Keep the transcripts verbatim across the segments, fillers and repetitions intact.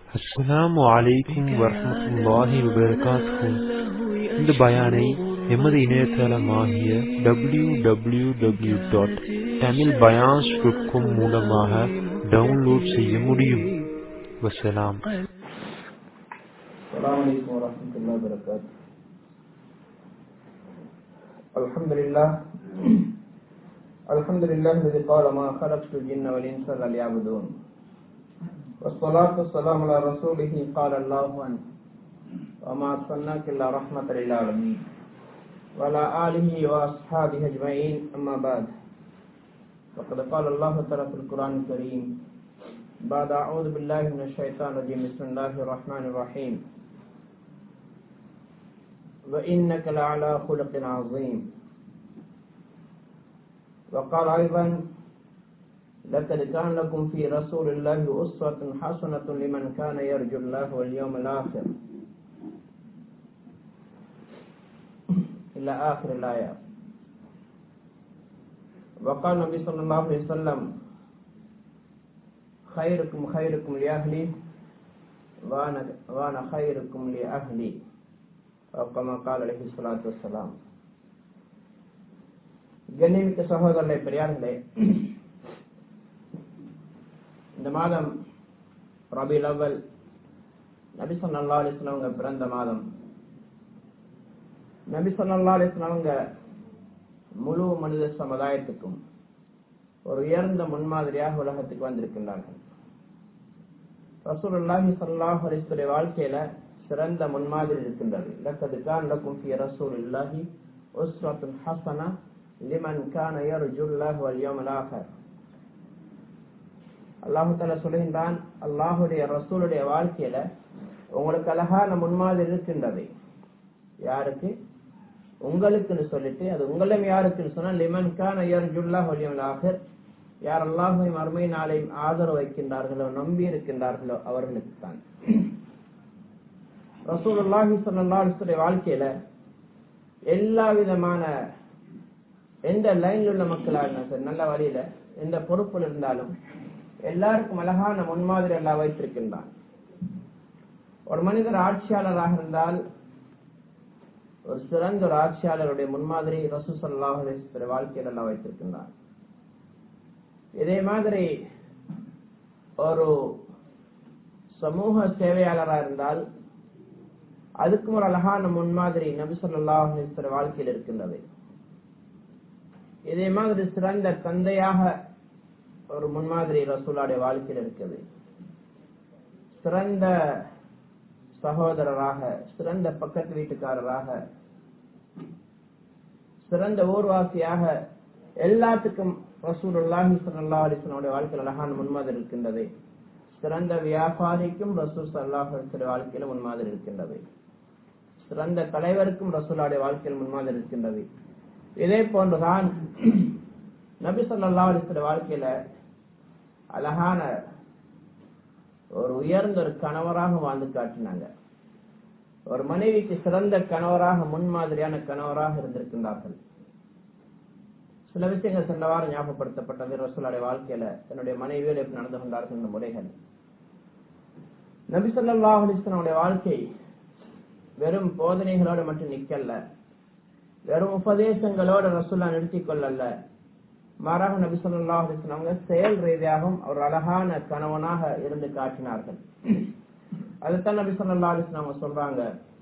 அஸ்ஸலாமு அலைக்கும் வரஹ்மத்துல்லாஹி வபரகாத்துஹு. இந்த பயானை எமது இணையதளமாகிய W W W dot Tamil பயான்ஸ் டாட் காம் மூலமாக டவுன்லோட் செய்ய முடியும். வசலாம். அஸ்ஸலாமு அலைக்கும் வரஹ்மத்துல்லாஹி வபரகாத்துஹு. அல்ஹம்துலில்லாஹ் அல்ஹம்துலில்லாஹி الذي قال ما خلقت الجن والانس الا ليعبدون والصلاة والسلام على رسوله قال الله عنه وما أرسلناك إلا رحمة للعالمين وعلى آله وأصحابه أجمعين أما بعد فقد قال الله تعالى في القرآن الكريم بعد أعوذ بالله من الشيطان الرجيم بسم الله الرحمن الرحيم وإنك لعلى خلق عظيم وقال أيضا لقد كان لكم في رسول الله أسوة حسنة لمن كان يرجو الله واليوم الآخر إلى آخر الآية. وقال النبي صلى الله عليه وسلم خيركم خيركم لأهلي وأنا وأنا خيركم لأهلي أو كما قال عليه الصلاة والسلام. கண்ணியமிக்க சகோதரர்களே, பெரியார்களே, இந்த மாதம் ரபீல் அவ்வல் நபி ஸல்லல்லாஹு அலைஹி வஸல்லம் அவங்க பிறந்த மாதம். நபி ஸல்லல்லாஹு அலைஹி வஸல்லம் அவங்க முழு மனித சமுதாயத்துக்கும் ஒரு உயர்ந்த முன்மாதிரியாக உலகத்துக்கு வந்திருக்கின்றார்கள். ரசூலுல்லாஹி ஸல்லல்லாஹு அலைஹி வஸல்லம் வாழ்க்கையில சிறந்த முன்மாதிரி இருக்கின்றது. லக்கத் கான லக்கும் ஃபீ ரசூலில்லாஹி உஸ்வத்துன் ஹஸனா லிமன் கான யர்ஜுல்லாஹ வல் யௌமல் ஆகிர். அல்லாஹு தஆலா சொல்கின்றான், அல்லாஹுடைய ரசூலுடைய வாழ்க்கையில உங்களுக்கு அழகான முன்மாதிரி இருக்கின்றது. யாருக்கு? உங்களுக்குன்னு சொல்லிட்டு, அது உங்களும் யாருக்குன்னு சொன்னா லிமன் கான யர்ஜுல்லாஹ வல் யௌமல் ஆகிர், யார் அல்லாஹ்வையும் மறுமை நாளையும் ஆதரவு வைக்கின்றார்களோ, நம்பி இருக்கின்றார்களோ அவர்களுக்கு தான். ரசூலுல்லாஹி ஸல்லல்லாஹு அலைஹி வஸல்லம் வாழ்க்கையில எல்லா விதமான எந்த லைன்ல உள்ள மக்களாக சரி, நல்ல வழியில எந்த பொறுப்பில் இருந்தாலும் எல்லாருக்கும் அழகான முன்மாதிரி எல்லாம் வைத்திருக்கின்றான். ஒரு மனிதர் ஆட்சியாளராக இருந்தால் ஒரு சிறந்த ஒரு ஆட்சியாளருடைய முன்மாதிரி ரசூல் ஸல்லல்லாஹு அலைஹி வஸல்லம் வாழ்க்கையில் எல்லாம் வைத்திருக்கின்றான். இதே மாதிரி ஒரு சமூக சேவையாளராக இருந்தால் அதுக்கும் ஒரு அழகான முன்மாதிரி நபி ஸல்லல்லாஹு அலைஹி வஸல்லம் வாழ்க்கையில் இருக்கின்றது. இதே மாதிரி சிறந்த தந்தையாக ஒரு முன்மாதிரி ரசூலுடைய வாழ்க்கையில் இருக்குது. சிறந்த சகோதரராக, சிறந்த பக்கத்து வீட்டுக்காரராக, சிறந்த ஊர்வாசியாக எல்லாத்துக்கும் ரசூலுல்லாஹி ஸல்லல்லாஹு அலைஹி வஸல்லம் வாழ்க்கையில் அழகான முன்மாதிரி இருக்கின்றது. சிறந்த வியாபாரிக்கும் ரசூல் ஸல்லல்லாஹு அலைஹி வஸல்லம் வாழ்க்கையில் முன்மாதிரி இருக்கின்றது. சிறந்த தலைவருக்கும் ரசூலுடைய வாழ்க்கையில் முன்மாதிரி இருக்கின்றது. இதே போன்றுதான் நபி ஸல்லல்லாஹு அலைஹி வஸல்லம் வாழ்க்கையில அழகான ஒரு உயர்ந்த ஒரு கணவராக வாழ்ந்து காட்டினாங்க. ஒரு மனைவிக்கு சிறந்த கணவராக, முன்மாதிரியான கணவராக இருந்திருக்கின்றார்கள். சில விஷயங்கள் சென்ற வாரம் ஞாபகப்படுத்தப்பட்டது. ரசூலுடைய வாழ்க்கையில தன்னுடைய மனைவியோடு எப்படி நடந்து கொண்டார்கள் என்ற முறைகள். நபி ஸல்லல்லாஹு அலைஹி வஸல்லம் வாழ்க்கை வெறும் போதனைகளோடு மட்டும் நிக்கல்ல, வெறும் உபதேசங்களோடு ரசூலுல்லாஹ் நிறுத்திக் கொள்ளல. மாறாக நபி ஸல்லல்லாஹு அலைஹி வஸல்லம் செயல் ரீதியாகவும் ஒரு அழகான கணவனாக இருந்து காட்டினார்கள். அதுதான் நபி ஸல்லல்லாஹு அலைஹி வஸல்லம் சொல்றாங்க,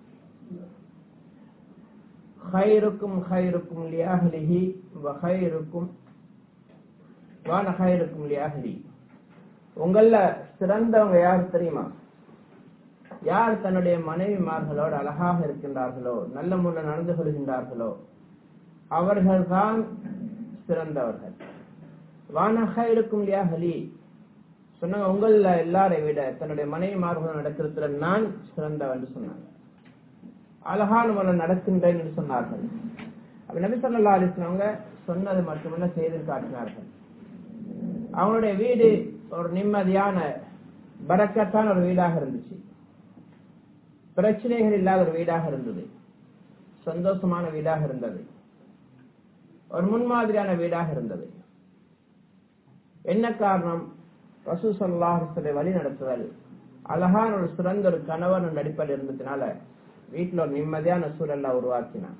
கைருக்கும் கைருக்கும் லிஅஹ்லிஹி வ கைருக்கும் வான கைருக்கும் லிஅஹ்லி. உங்கள சிறந்தவங்க யார் தெரியுமா? யார் தன்னுடைய மனைவிமார்களோடு அழகாக இருக்கின்றார்களோ, நல்ல முறையில் நடந்து கொள்கின்றார்களோ அவர்கள் தான் சிறந்தவர்கள். வான கைருக்கும் லிஅஹ்லி சொன்னாங்க, உங்கள எல்லாரை விட தன்னுடைய மனைவிமார்கள் நடக்கிறதுல நான் சிறந்தவன் என்று சொன்னாங்க. அழகான முறையில் நடக்கின்றேன் என்று சொன்னார்கள். அப்ப நபி ஸல்லல்லாஹு அலைஹி வஸல்லம் சொன்னது மட்டுமல்ல, செய்து காட்டினார்கள். அவங்களுடைய வீடு ஒரு நிம்மதியான பரக்கத்தான ஒரு வீடாக இருந்துச்சு. பிரச்சனைகள் இல்லாத ஒரு வீடாக இருந்தது. சந்தோஷமான வீடாக இருந்தது. ஒரு முன்மாதிரியான வீடாக இருந்தது. என்ன காரணம்? ரசூல் ஸல்லல்லாஹு அலைஹி வஸல்லம் வழி நடத்துதல், அழகான ஒரு சிறந்த ஒரு கணவன் நடிப்பல் இருந்ததுனால வீட்டில் ஒரு நிம்மதியான சூழலை உருவாக்கினான்.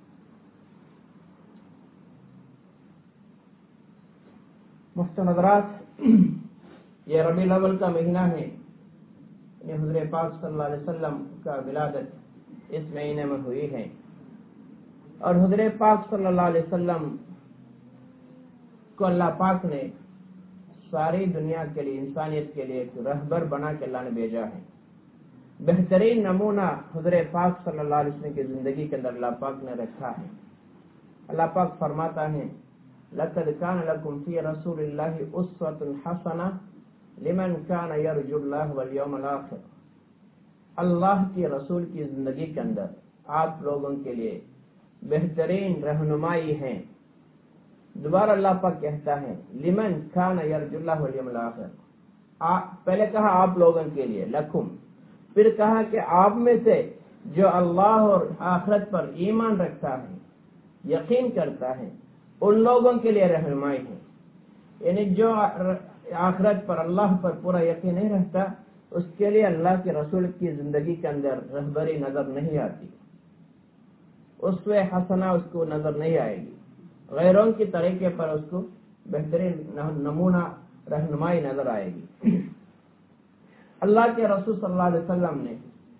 मुस्तनदरात, ये रबी अव्वल का महीना है। ये हुज़ूर पाक सल्लल्लाहु अलैहि वसल्लम का विलादत इस महीने में हुई है और हुज़ूर पाक सल्लल्लाहु अलैहि वसल्लम को अल्लाह पाक ने सारी दुनिया के लिए, इंसानियत के लिए एक रहबर बना के अल्लाह ने भेजा है। बेहतरीन नमूना हुज़ूर पाक सल्लल्लाहु अलैहि वसल्लम की जिंदगी के अंदर अल्लाह पाक ने रखा है। अल्लाह पाक फरमाता है, लक़द कान लकुम फ़ी रसूलिल्लाहि उस्वतुन हसना लिमन कान यरजुल्लाह वल यौमल आखिर। अल्लाह के रसूल की जिंदगी के अंदर आप लोगों के लिए बेहतरीन रहनुमाई है। दोबारा अल्लाह पाक कहता है, लिमन कान यरजुल्लाह वल यौमल आखिर। पहले कहा आप लोगों के लिए, लकुम, फिर कहा कि आप में से जो अल्लाह और आखिरत पर ईमान रखता है, यकीन करता है, उन लोगों के लिए रहनुमाई है। यानी जो आखिरत पर, अल्लाह पर पूरा यकीन नहीं रखता, उसके लिए अल्लाह के रसूल की जिंदगी के अंदर रहबरी नजर नहीं आती, उससे हसना उसको नजर नहीं आएगी, गैरों की तरीके पर उसको बेहतरीन नमूना रहनुमाई नजर आएगी। अल्लाह के रसूल सल्लल्लाहु अलैहि वसल्लम ने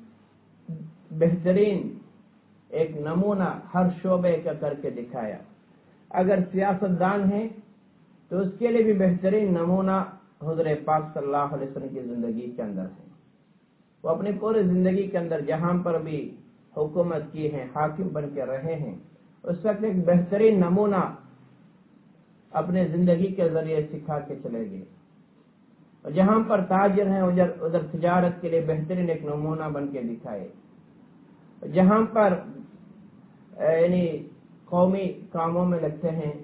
बेहतरीन एक नमूना हर शोबे का करके दिखाया। अगर सियासतदान है तो उसके लिए भी बेहतरीन नमूना हुज़ूर पाक सल्लल्लाहु अलैहि वसल्लम की जिंदगी के अंदर है। वो अपनी पूरी जिंदगी के अंदर जहां पर भी हुकूमत की है, हाकिम बन के रहे हैं, उस वक्त एक बेहतरीन नमूना अपने जिंदगी के जरिए सिखा के चले गए। और जहां पर ताजिर हैं उधर उधर तिजारत के लिए बेहतरीन एक नमूना बन के दिखाए। जहां पर यानी कौमी कामों में लगते हैं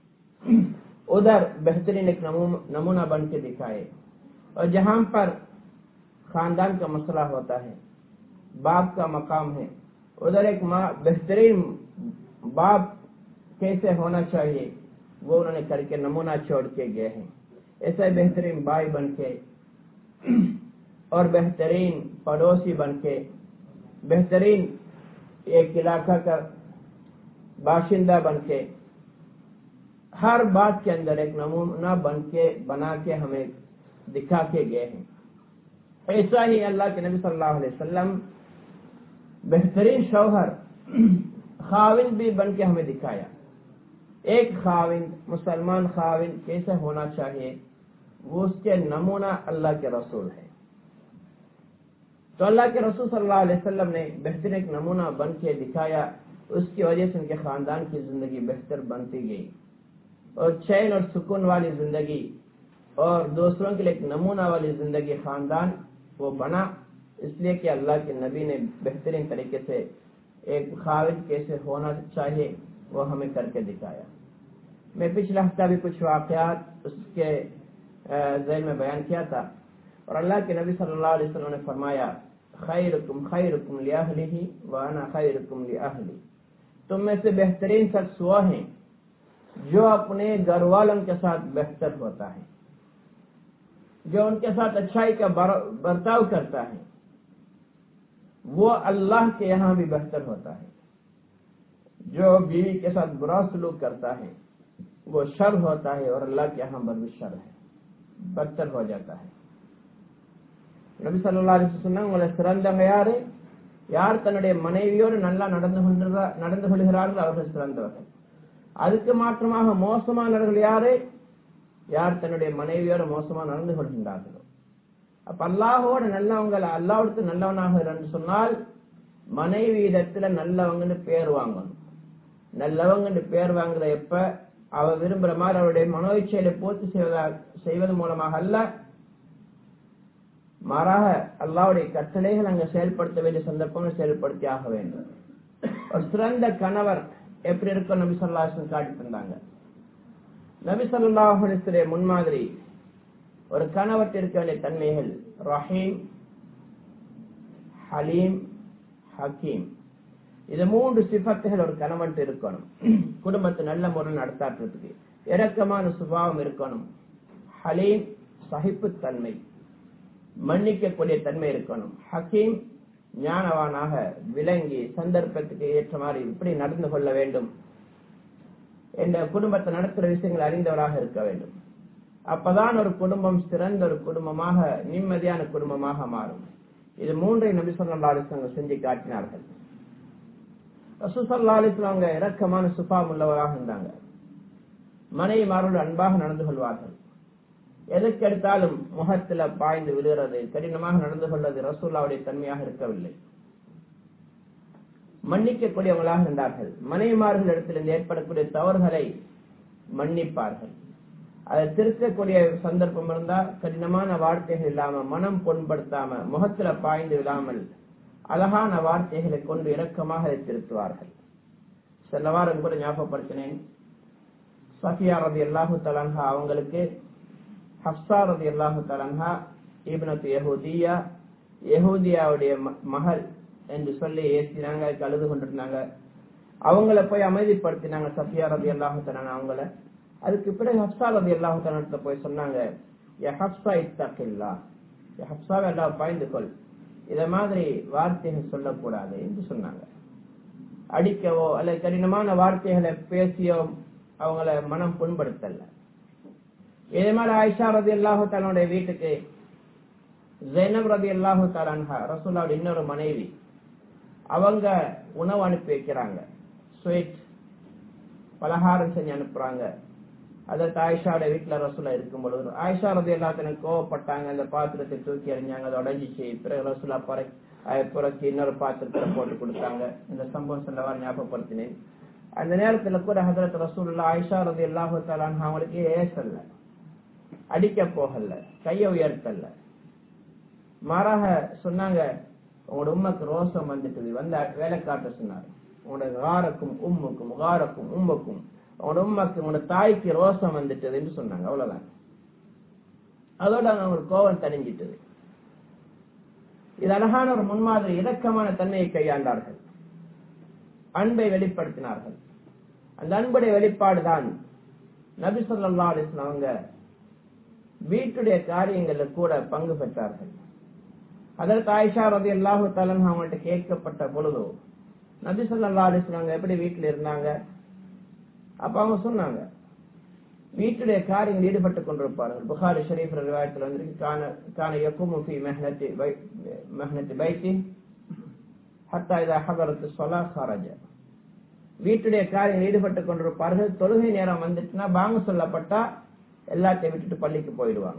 उधर बेहतरीन एक नमूना बन के दिखाए। और जहां पर खानदान का मसला होता है, बाप का मकाम है, उधर एक बेहतरीन बाप कैसे होना चाहिए वो उन्होंने करके नमूना छोड़ के गए हैं। ऐसे बेहतरीन भाई बन के और बेहतरीन पड़ोसी बन के, बेहतरीन एक इलाका का बाशिंदा बन के, हर बात के अंदर एक नमूना बन के बना के हमें दिखा के गए हैं। ऐसा ही अल्लाह के नबी सल्लल्लाहु अलैहि वसल्लम बेहतरीन शौहर खाविंद भी बन के हमें दिखाया। एक खाविंद, मुसलमान खाविंद कैसे होना चाहिए, वो उसके नमूना अल्लाह के रसूल है। तो अल्लाह के रसूल सल्लल्लाहु अलैहि वसल्लम ने बेहतरीन एक नमूना बन के दिखाया। उसकी वजह से उनके खानदान की जिंदगी बेहतर बनती गई और चैन और सुकून वाली जिंदगी और दूसरों के लिए एक नमूना वाली जिंदगी खानदान वो बना। इसलिए कि अल्लाह के नबी ने बेहतरीन तरीके से एक खाविद कैसे होना चाहिए वो हमें करके दिखाया। मैं पिछला हफ्ता भी कुछ वाकयात उसके ज़ैल में बयान किया था और अल्लाह के नबी सल्लल्लाहु अलैहि वसल्लम ने फरमाया, खैरुकुम खैरुकुम लि अहलिही व अना खैरुकुम लि अहली। तुम में से बेहतरीन शख्स वो है जो अपने घर वालों के साथ बेहतर होता है, जो उनके साथ अच्छाई का बर्ताव करता है, वो अल्लाह के यहाँ भी बेहतर होता है। जो बीवी के साथ बुरा सलूक करता है वो शर होता है और अल्लाह के यहाँ पर भी शर है, बदतर हो जाता है। நபி ஸல்லல்லாஹு அலைஹி வஸல்லம் உங்களை சிறந்தவங்க யாரு? யார் தன்னுடைய மனைவியோடு நல்லா நடந்து நடந்து கொள்கிறார்கள் அவர்கள் சிறந்தவர்கள். அதுக்கு மாற்றமாக மோசமானவர்கள் யாரு? யார் தன்னுடைய மனைவியோடு மோசமா நடந்து கொள்கின்றார்களோ. அப்ப அல்லாஹ்வோடு நல்லவங்க, அல்லாஹ்வுக்கு நல்லவனாக என்று சொன்னால் மனைவி இடத்துல நல்லவங்கன்னு பேர் வாங்கணும். நல்லவங்கன்னு பேர் வாங்குற எப்ப அவ விரும்புற மாதிரி அவருடைய மனோயிச்சையில பூர்த்தி செய்வது மூலமாக அல்ல, மாறாக அல்லாஹ்வுடைய கட்டளைகள் அங்க செயல்படுத்த வேண்டிய சந்தர்ப்பங்கள் செயல்படுத்தி ஆக வேண்டும். ஒரு சிறந்த கணவர் எப்படி இருக்கும் நபி ஸல்லல்லாஹு அலைஹி வஸல்லம் காட்டி தந்தாங்க. நபி ஸல்லல்லாஹு அலைஹி வஸல்லம் முன்மாதிரி ஒரு கணவர்க்கு இருக்க வேண்டிய தன்மைகள் ரஹீம், ஹலீம், ஹக்கீம். இது மூன்று சிஃபத்துகள் ஒரு கணவன் இருக்கணும். குடும்பத்தை நல்ல முறையில் நடத்தாட்டுறதுக்கு இரக்கமான சுபாவம் இருக்கணும். ஹலீம் சகிப்புத்தன்மை, மன்னிக்கக்கூடிய தன்மை இருக்கணும். ஹக்கீம் ஞானவானாக விளங்கி சந்தர்ப்பத்துக்கு ஏற்ற மாதிரி இப்படி நடந்து கொள்ள வேண்டும் என்ற குடும்பத்தை நடத்துகிற விஷயங்கள் அறிந்தவராக இருக்க வேண்டும். அப்பதான் ஒரு குடும்பம் சிறந்த ஒரு குடும்பமாக நிம்மதியான குடும்பமாக மாறும். இது மூன்றை நபி ஸல்லல்லாஹு அலைஹி வஸல்லம் செஞ்சு காட்டினார்கள். ரசூல் ஸல்லல்லாஹு அலைஹி வஸல்லம் அவங்க இரக்கமான சுபாவம் உள்ளவராக இருந்தாங்க. மனைவிமாரோடு அன்பாக நடந்து கொள்வார்கள். எதற்கெடுத்தாலும் முகத்துல பாய்ந்து விழுகிறது, கடினமாக நடந்து கொள்வது ரசூலுல்லாஹ்வுடைய தன்மையாக இருக்கவில்லை. மன்னிக்கக்கூடியவங்களாக இருந்தார்கள். மனைவிமார்கள் இடத்திலிருந்து ஏற்படக்கூடிய தவறுகளை மன்னிப்பார்கள். அதை திருத்தக்கூடிய சந்தர்ப்பம் இருந்தால் கடினமான வார்த்தைகள் இல்லாம, மனம் புண்படுத்தாம, முகத்துல பாய்ந்து விடாமல் அழகான வார்த்தைகளை கொண்டு இரக்கமாக அதை திருத்துவார்கள். சில வாரம் கூட ஞாபகப்படுத்தினேன். சஃபியா ரலியல்லாஹு தஆலா அன்ஹா அவங்களுக்கு ஹப்ஸா ரலியல்லாஹு தஆலா அன்ஹா இப்னத்து யஹூதியா, யஹூதியாவுடைய மகள் என்று சொல்லி ஏசினாங்க, அழுது கொண்டிருந்தாங்க. அவங்கள போய் அமைதிப்படுத்தினாங்க சஃபியா ரலியல்லாஹு தஆலா அவங்கள. அதுக்கு பிறகு ஹப்ஸா ரலியல்லாஹு தஆலா போய் சொன்னாங்க, யா ஹப்ஸா இத்தகில்லாஹ், யா ஹப்ஸாவே அல்லாஹ் பயந்து கொள், இத மாதிரி வார்த்தைகள் சொல்லக்கூடாது என்று சொன்னாங்க. அடிக்கவோ அல்லது கடினமான வார்த்தைகளை பேசியோ அவங்கள மனம் புண்படுத்தல. இதே மாதிரி ஆயிஷா ரலியல்லாஹு தஆலாவுடைய வீட்டுக்கு ஸைனப் ரலியல்லாஹு தஆலா அன்ஹா ரசூலுல்லாஹ்வுடைய இன்னொரு மனைவி, அவங்க உணவு அனுப்பி வைக்கிறாங்க, ஸ்வீட் பலகாரம் செஞ்சு அனுப்புறாங்க. அதற்கு ஆயிஷாவுடைய வீட்டுல ரசூலுல்லாஹ் இருக்கும் பொழுது ஆயிஷா ரலியல்லாஹு தஆலா கோவப்பட்டாங்க. அந்த பாத்திரத்தை தூக்கி எறிஞ்சாங்க, அது உடைஞ்சிச்சு. பிறகு ரசூலுல்லாஹ் பறை புறக்கி இன்னொரு பாத்திரத்தை போட்டு கொடுத்தாங்க. இந்த சம்பவம் சொல்லவா ஞாபகப்படுத்தினேன். அந்த நேரத்துல கூட ஹஜ்ரத் ரசூலுல்லாஹ் ஆயிஷா ரலியல்லாஹு தஆலா அன்ஹா அவங்களுக்கு ஏசல்ல, அடிக்க போகல, கையை உயர்த்தல்ல. மாறாக சொன்னாங்க, உங்களோட உம்மக்கு ரோசம் வந்துட்டு வந்து வேலை காட்ட சொன்னார். உங்களோட காரக்கும் உம்முக்கும் காரக்கும் உம்முக்கும், உங்களோட உம்மக்கு உங்களோட தாய்க்கு ரோசம் வந்துட்டது என்று சொன்னாங்க. அவ்வளவுதான். அதோட அவங்களுக்கு கோபம் தணிஞ்சிட்டது. இது அழகான ஒரு முன்மாதிரி இரக்கமான தன்மையை கையாண்டார்கள், அன்பை வெளிப்படுத்தினார்கள். அந்த அன்புடைய வெளிப்பாடுதான் நபி ஸல்லல்லாஹு அலைஹி வஸல்லம் அவங்க வீட்டுடைய காரியங்கள்ல கூட பங்கு பெற்றார்கள். அதற்கு ஆயிஷா ரலியல்லாஹு தஆலா அவங்கள்ட்ட கேட்கப்பட்ட பொழுது நபி ஸல்லல்லாஹு அலைஹி வஸல்லம் எப்படி வீட்டுல இருந்தாங்க, அப்ப அவங்க சொன்னாங்க, வீட்டுடைய காரியங்கள் ஈடுபட்டு கொண்டிருப்பார்கள். புகாரி ஷரீஃப் ரிவாயத்தில் வந்திருக்கு, கான கான யகுமு ஃபீ மஹ்னதி மஹ்னதி பைத்தி ஹத்தா இதா ஹதரத் ஸலாஹ் ஹரஜ. வீட்டுடைய காரியங்கள் ஈடுபட்டு கொண்டிருப்பார்கள். தொழுகை நேரம் வந்துட்டுனா பாங்கு சொல்லப்பட்டா எல்லாத்தையும் விட்டுட்டு பள்ளிக்கு போயிடுவாங்க.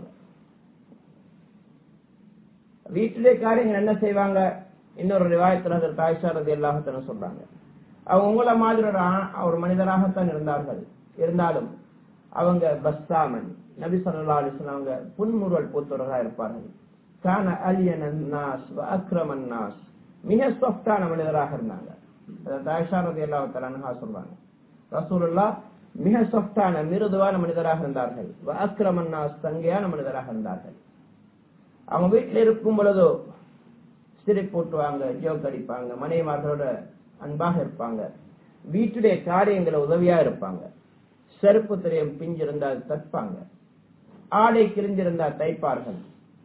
வீட்டுடைய காரியங்கள் என்ன செய்வாங்க? இன்னொரு ரிவாயத்துல ஆயிஷா ரலியல்லாஹு தஆலா சொல்றாங்க, அவங்க உங்கள மாதிரி ஒரு மனிதராகத்தான் இருந்தார்கள். இருந்தாலும் அவங்க பஸ்ஸாமன், நபி ஸல்லல்லாஹு அலைஹி வஸல்லம் அவங்க புன்முறுவல் பூத்தவர்களாக இருப்பார்கள். கான அலியனன் நாஸ் வ அக்ரமன் நாஸ், மிக சாஃப்டான மனிதராக இருந்தாங்க. அதாவது ஆயிஷா ரலியல்லாஹு தஆலா அன்ஹா சொல்றாங்க, ரசூலுல்லாஹ் மிக சாஃப்டான மிருதுவான மனிதராக இருந்தார்கள். வ அக்ரமன் நாஸ், தங்கையான மனிதராக இருந்தார்கள். அவங்க வீட்டில் இருக்கும் பொழுதோ சிரிப்பூட்டுவாங்க, ஜோக் அடிப்பாங்க, மனைவிமார்களோட அன்பாக இருப்பாங்க. வீட்டுடைய காரியங்களை உதவியா இருப்பாங்க. செருப்பு திரையம் பிஞ்சிருந்தால் தற்பாங்க, ஆடை கிழிஞ்சிருந்தால் தைப்பார்கள்.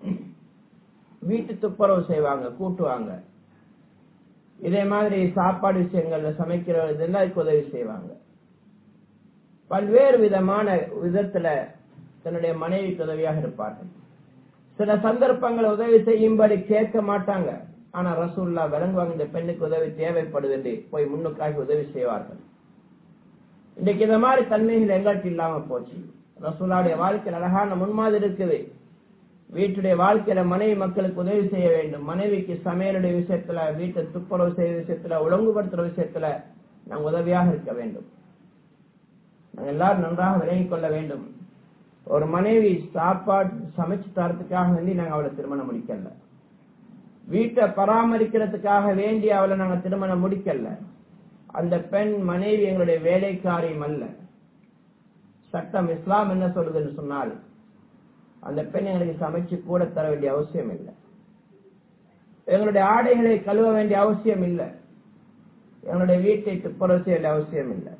வீட்டு துப்புரவு செய்வாங்க, கூட்டுவாங்க. இதே மாதிரி சாப்பாடு விஷயங்கள்ல சமைக்கிற இதெல்லாம் உதவி செய்வாங்க. பல்வேறு விதமான விதத்துல தன்னுடைய மனைவிக்கு உதவியாக இருப்பார்கள். சில சந்தர்ப்பங்களை உதவி செய்யும்படி கேட்க மாட்டாங்க. ஆனா ரசூலுல்லாஹ் விளங்குவாங்க, இந்த பெண்ணுக்கு உதவி தேவைப்படுது என்று போய் முன்னுக்காகி உதவி செய்வார்கள். இன்னைக்கு இந்த மாதிரி தன்மைகள் எங்களுக்கு இல்லாம போச்சு. ரசூலுல்லாஹ்வுடைய வாழ்க்கையில் அழகான முன்மாதிரி இருக்குது. வீட்டுடைய வாழ்க்கையில மனைவி மக்களுக்கு உதவி செய்ய வேண்டும். மனைவிக்கு சமையலுடைய விஷயத்துல, வீட்டை துப்புரவு செய்ய விஷயத்துல, ஒழுங்குபடுத்துற விஷயத்துல நாம் உதவியாக இருக்க வேண்டும். நாங்கள் எல்லாரும் நன்றாக விளங்கிக் கொள்ள வேண்டும். ஒரு மனைவி சாப்பாடு சமைச்சு தரத்துக்காக வேண்டி நாங்க அவளை திருமணம் முடிக்கல. வீட்டை பராமரிக்கிறதுக்காக வேண்டி அவளை நாங்க திருமணம் முடிக்கல. அந்த பெண் மனைவி எங்களுடைய வேலைக்காரியம் அல்ல. சட்டம் இஸ்லாம் என்ன சொல்லுதுன்னு சொன்னால், அந்த பெண் எங்களுக்கு சமைச்சு கூட தர வேண்டிய அவசியம் இல்லை. எங்களுடைய ஆடைகளை கழுவ வேண்டிய அவசியம் இல்லை. எங்களுடைய வீட்டை துப்புரவு செய்ய வேண்டிய அவசியம் இல்லை.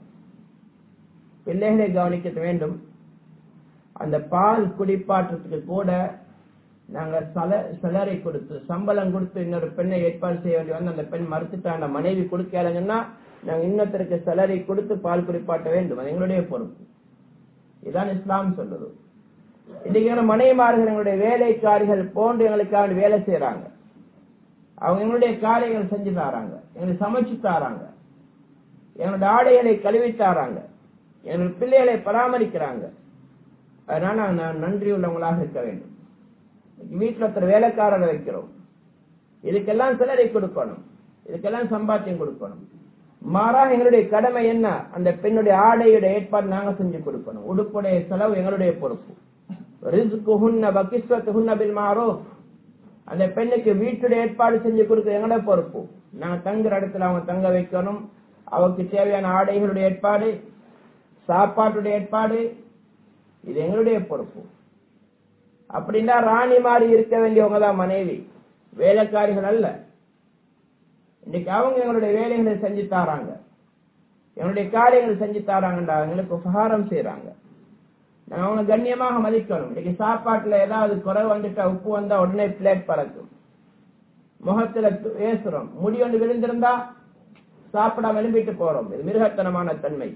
பிள்ளைகளை கவனிக்க வேண்டும். அந்த பால் குடிப்பாற்றத்துக்கு கூட நாங்க சலரை கொடுத்து சம்பளம் கொடுத்து இன்னொரு பெண்ணை ஏற்பாடு செய்ய வேண்டி வந்து அந்த பெண் மறுத்துட்டாண்ட மனைவி கொடுக்கலங்கன்னா நாங்க இன்னொருத்தருக்கு சலரை கொடுத்து பால் குடிப்பாட்ட வேண்டும். அது எங்களுடைய பொறுப்பு. இதுதான் இஸ்லாம் சொல்லுது. இன்னைக்கு மனைவிமார்கள் எங்களுடைய வேலைக்காரிகள் போன்று எங்களுக்காக வேலை செய்யறாங்க. அவங்க எங்களுடைய காரியங்கள் செஞ்சு தாராங்க, எங்களுக்கு சமைச்சு தாராங்க, எங்களுடைய ஆடைகளை கழுவி தாராங்க, எங்களுடைய பிள்ளைகளை பராமரிக்கிறாங்க. அதனால நான் நன்றி உள்ளவங்களாக இருக்க வேண்டும். வீட்டுல ஒருத்தர் வேலைக்காரரை வைக்கிறோம், இதுக்கெல்லாம் சிலரை கொடுக்கணும், இதுக்கெல்லாம் சம்பாத்தியம் கொடுக்கணும். மாறாக எங்களுடைய கடமை என்ன? அந்த பெண்ணுடைய ஆடையுடைய ஏற்பாடு நாங்க செஞ்சு கொடுக்கணும். உடுப்புடைய செலவு எங்களுடைய பொறுப்பு. ரிஸ்குஹுன்ன வகிஸ்வத்துஹுன்ன பில் மஅரூஃப். அந்த பெண்ணுக்கு வீட்டுடைய ஏற்பாடு செஞ்சு கொடுக்க எங்களுடைய பொறுப்பு. நாங்க தங்குற இடத்துல அவங்க தங்க வைக்கணும், அவருக்கு தேவையான ஆடைகளுடைய ஏற்பாடு, சாப்பாட்டுடைய ஏற்பாடு, இது எங்களுடைய பொறுப்பு. அப்படின்னா ராணி மாதிரி இருக்க வேண்டியவங்க தான் மனைவி, வேலைக்காரிகள் அல்ல. இன்னைக்கு அவங்க எங்களுடைய வேலைகளை செஞ்சு தாராங்க, எங்களுடைய காரியங்கள் செஞ்சு தாராங்கண்டா எங்களுக்கு உபகாரம் செய்யறாங்க. நாங்க அவங்க கண்ணியமாக மதிக்கணும். இன்னைக்கு சாப்பாட்டுல ஏதாவது குறை வந்துட்டா, உப்பு வந்தா உடனே பிளேட் பறக்கும், முகத்துல ஏசுறோம், முடி ஒன்று விழுந்திருந்தா சாப்பிடாம எழும்பிட்டு போறோம். இது மிருகத்தனமான தன்மை.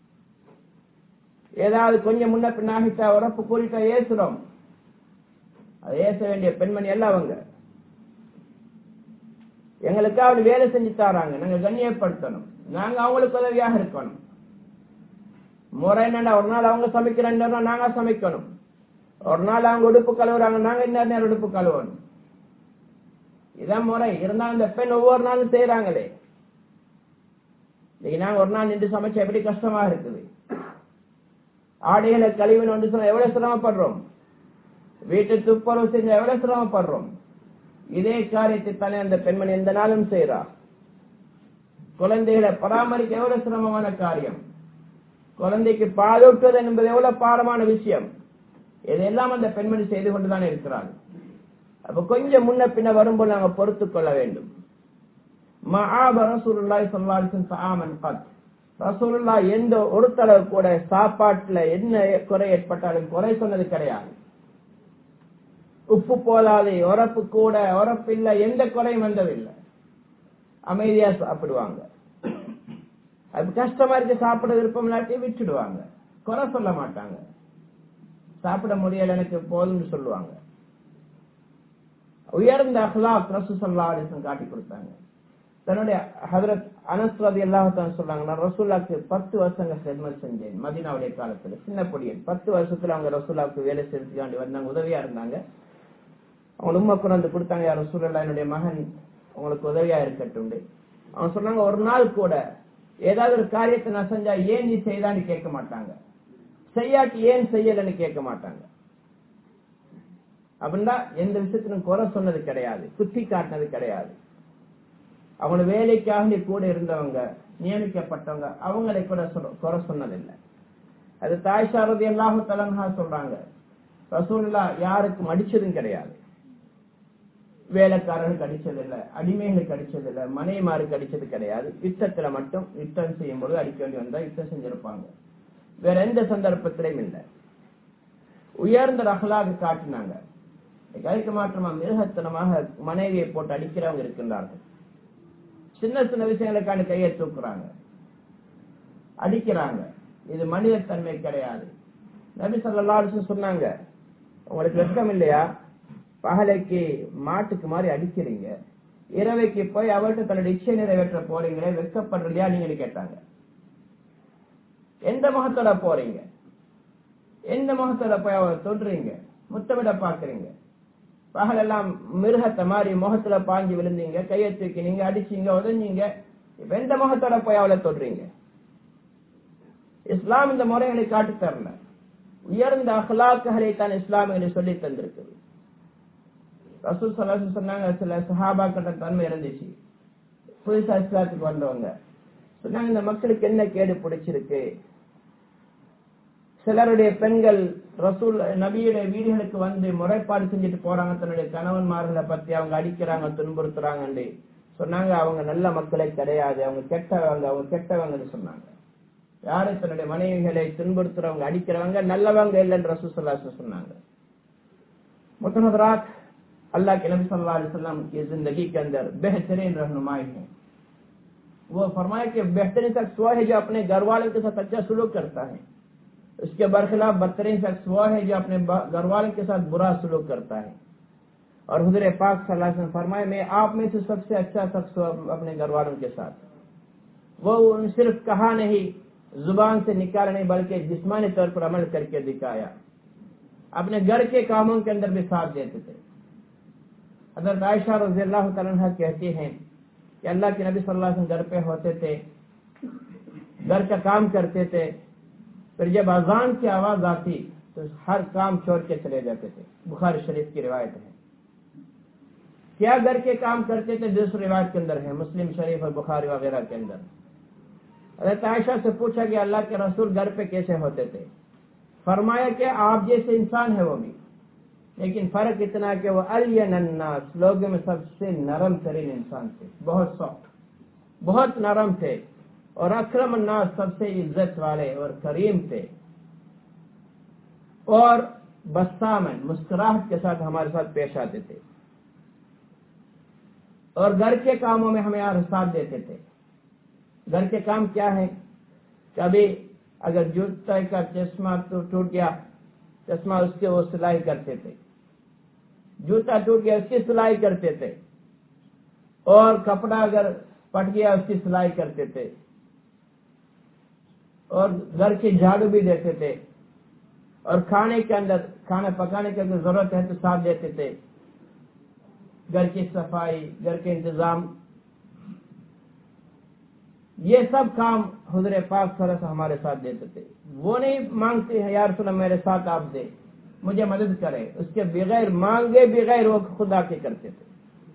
ஏதாவது கொஞ்சம் முன்ன பின்னாகிட்டா உரப்பு கூறிட்டா ஏசுறோம். அது ஏச வேண்டிய பெண்மணி அல்ல அவங்க. எங்களுக்காக வேலை செஞ்சு தாராங்க, நாங்க கண்ணியப்படுத்தணும், நாங்க அவங்களுக்கு உதவியாக இருக்கணும். முறை என்னண்டா, ஒரு நாள் அவங்க சமைக்கிறேன்னா நாங்க சமைக்கணும், ஒரு நாள் அவங்க உடுப்பு கழுவுறாங்க, நாங்க இன்னொரு நேரம் உடுப்பு கழுவணும். இதான் முறை. இருந்தாலும் இந்த பெண் ஒவ்வொரு நாளும் செய்யறாங்களே. இன்னைக்கு நாங்க ஒரு நாள் நின்று சமைச்சா எப்படி கஷ்டமா இருக்குது. ஆடைகளை கழிவுன்னு சொன்னா எவ்வளவு சிரமப்படுறோம், வீட்டு துப்புரவு செஞ்சா எவ்வளவு சிரமப்படுறோம். இதே காரியத்தை தானே அந்த பெண்மணி எந்த நாளும் செய்யறா. குழந்தைகளை பராமரிக்க எவ்வளவு சிரமமான காரியம், குழந்தைக்கு பாலூட்டுவது என்பது எவ்வளவு பாரமான விஷயம். இதெல்லாம் அந்த பெண்மணி செய்து கொண்டுதான் இருக்கிறார். அப்ப கொஞ்சம் முன்ன பின்ன வரும்போது நாங்க பொறுத்துக் கொள்ள வேண்டும். ரசூலுல்லாஹ் எந்த ஒரு தடவை கூட சாப்பாட்டுல என்ன குறை ஏற்பட்டாலும் குறை சொன்னது கிடையாது. உப்பு போதாது, உரப்பு கூட, உரப்பு இல்ல, எந்த குறையும் வந்ததில்லை. அமைதியா சாப்பிடுவாங்க. அது கஷ்டமா இருக்கு, சாப்பிட விருப்பம் இல்லாட்டி விட்டுடுவாங்க, குறை சொல்ல மாட்டாங்க. சாப்பிட முடியல எனக்கு போதும்னு சொல்லுவாங்க. உயர்ந்த அஹ்லாக் ரசூல் ஸல்லல்லாஹு அலைஹி வஸல்லம் காட்டி கொடுத்தாங்க. தன்னுடைய ஹஜ்ரத் அனஸ் ரலியல்லாஹு தஆலா சொல்றாங்க, நான் ரசூலுல்லாஹ்க்கு பத்து வருஷங்கள் ஹித்மத் செஞ்சேன் மதீனாவுடைய காலத்துல. சின்ன பொடியன், பத்து வருஷத்துல அவங்க ரசூலுல்லாஹ்க்கு வேலை செஞ்சுக்காண்டி வந்தாங்க, உதவியா இருந்தாங்க. அவங்க உம்மா கொண்டு கொடுத்தாங்க, யார் ரசூலுல்லாஹ் என்னுடைய மகன் உங்களுக்கு உதவியா இருக்கட்டும். அவங்க சொன்னாங்க, ஒரு நாள் கூட ஏதாவது ஒரு காரியத்தை நான் செஞ்சா ஏன் நீ செய்தான்னு கேட்க மாட்டாங்க, செய்யாட்டி ஏன் செய்யலன்னு கேட்க மாட்டாங்க. அப்படின்னா எந்த விஷயத்திலும் குறை சொன்னது கிடையாது, குத்தி காட்டினது கிடையாது. அவங்க வேலைக்காக கூட இருந்தவங்க, நியமிக்கப்பட்டவங்க, அவங்களை கூட குறை சொன்னதில்லை. அது தாயிஷா ரலியல்லாஹு தஆலா சொல்றாங்க, ரசூலுல்லாஹ் யாருக்கும் அடிச்சதும் கிடையாது, வேலைக்காரர்களுக்கு அடிச்சதில்லை, அடிமைகளுக்கு அடிச்சதில்லை, மனைவிமாருக்கு அடிச்சது கிடையாது. யுத்தத்துல மட்டும் யுத்தம் செய்யும் பொழுது அடிக்க வேண்டி வந்தா யுத்தம் செஞ்சிருப்பாங்க, வேற எந்த சந்தர்ப்பத்திலையும் இல்லை. உயர்ந்த அஹ்லாக் காட்டினாங்க. அதுக்கு மாற்றமா மிருகத்தனமாக மனைவியை போட்டு அடிக்கிறவங்க இருக்கின்றார்கள். சின்ன சின்ன விஷயங்களுக்கான கையை தூக்குறாங்க, அடிக்கிறாங்க. இது மனித தன்மை கிடையாது. நபி ஸல்லல்லாஹு அலைஹி வஸல்லம் சொன்னாங்க, உங்களுக்கு வெட்கம் இல்லையா, பகலைக்கு மாட்டுக்கு மாதிரி அடிக்கிறீங்க, இரவைக்கு போய் அவர்கிட்ட தன்னுடைய இச்சை நிறைவேற்ற போறீங்களே, வெட்கப்படுறலையா நீங்க கேட்டாங்க. எந்த முகத்தோட போறீங்க, எந்த முகத்தோட போய் அவரை தொடுறீங்க, முத்தமிட பாக்குறீங்க. பகலெல்லாம் மிருகத்தை மாதிரி முகத்துல பாஞ்சு விழுந்தீங்க, கையை தூக்கினீங்க, அடிச்சீங்க, உதஞ்சீங்க. இப்ப எந்த முகத்தோட போய் அவளை தொடுறீங்க? இஸ்லாம் இந்த முறைகளை காட்டி தரல. உயர்ந்த அஹ்லாக்குகளை தான் இஸ்லாம் என்று சொல்லி தந்திருக்குது. ரசூல் ஸல்லல்லாஹு அலைஹி வஸல்லம் சொன்னாங்க, சில சஹாபாக்கள தன்மை இருந்துச்சு, புதுசா இஸ்லாத்துக்கு வந்தவங்க சொன்னாங்க, இந்த மக்களுக்கு என்ன கேடு பிடிச்சிருக்கு. சிலருடைய பெண்கள் ரசூல் நபியுடைய வீடுகளுக்கு வந்து முறைப்பாடு செஞ்சுட்டு போறாங்க, தன்னுடைய கணவன்மார்களை பத்தி அவங்க அடிக்கிறாங்க, துன்புறுத்துறாங்க சொன்னாங்க. அவங்க நல்ல மக்களே கிடையாது, அவங்க கெட்டவங்க, அவங்க கெட்டவங்கன்னு சொன்னாங்க. யாரு தன்னுடைய மனைவிகளை துன்புறுத்துறவங்க, அடிக்கிறவங்க நல்லவங்க இல்லைன்னு ரசூல் ஸல்லல்லாஹு அலைஹி வஸல்லம் சொன்னாங்க. முத்தனதராத் اللہ کے نبی صلی اللہ علیہ وسلم کی زندگی کے اندر بہترین رہنمائی ہے. وہ فرمایا کہ بہترین شخص وہ ہے جو اپنے گھر والوں کے ساتھ اچھا سلوک کرتا ہے, اس کے برخلاف بدترین شخص وہ ہے جو اپنے گھر والوں کے ساتھ برا سلوک کرتا ہے. اور حضور پاک صلی اللہ علیہ وسلم فرمائے میں آپ میں سے سب سے اچھا شخص ہوں اپنے گھر والوں کے ساتھ. وہ صرف کہا نہیں, زبان سے نکالا نہیں, بلکہ جسمانی طور پر عمل کر کے دکھایا. اپنے گھر کے کاموں کے اندر بھی ساتھ دیتے تھے. حضرت عائشہ رضی اللہ تعالیٰ عنہ کہتی ہیں کہ اللہ کے نبی صلی اللہ علیہ وسلم گھر پہ ہوتے تھے, گھر کا کام کرتے تھے, پھر جب اذان کی آواز آتی تو ہر کام چھوڑ کے چلے جاتے تھے. بخاری شریف کی روایت ہے. کیا گھر کے کام کرتے تھے؟ دوسری روایت کے اندر ہے, مسلم شریف اور بخاری وغیرہ کے اندر. حضرت عائشہ سے پوچھا کہ اللہ کے رسول گھر پہ کیسے ہوتے تھے؟ فرمایا کہ آپ جیسے انسان ہے وہ بھی, لیکن فرق اتنا کہ وہ الین الناس, لوگوں میں سب سے نرم ترین انسان تھے, بہت سافٹ, بہت نرم تھے. اور اکرم الناس, سب سے عزت والے اور کریم تھے. اور بسامن, مسکراہٹ کے ساتھ ہمارے ساتھ پیش آتے تھے. اور گھر کے کاموں میں ہمیں اور ساتھ دیتے تھے. گھر کے کام کیا ہے؟ کبھی اگر جوتے کا چشمہ ٹوٹ گیا, چشمہ اس کے وہ سلائی کرتے تھے. جوتا ٹوٹ گیا اس کی سلائی کرتے تھے. اور کپڑا اگر پٹ گیا اس کی سلائی کرتے تھے. اور گھر کی جھاڑو بھی دیتے تھے. اور کھانے کے اندر, کھانا پکانے کی اگر ضرورت ہے تو ساتھ دیتے تھے. گھر کی صفائی, گھر کے انتظام, یہ سب کام حضور پاک صلی اللہ علیہ وسلم ہمارے ساتھ دیتے تھے. وہ نہیں مانگتے ہیں یا رسول اللہ میرے ساتھ آپ دے, مجھے مدد کرے, اس کے بغیر مانگے بغیر وہ خدا کے کرتے تھے.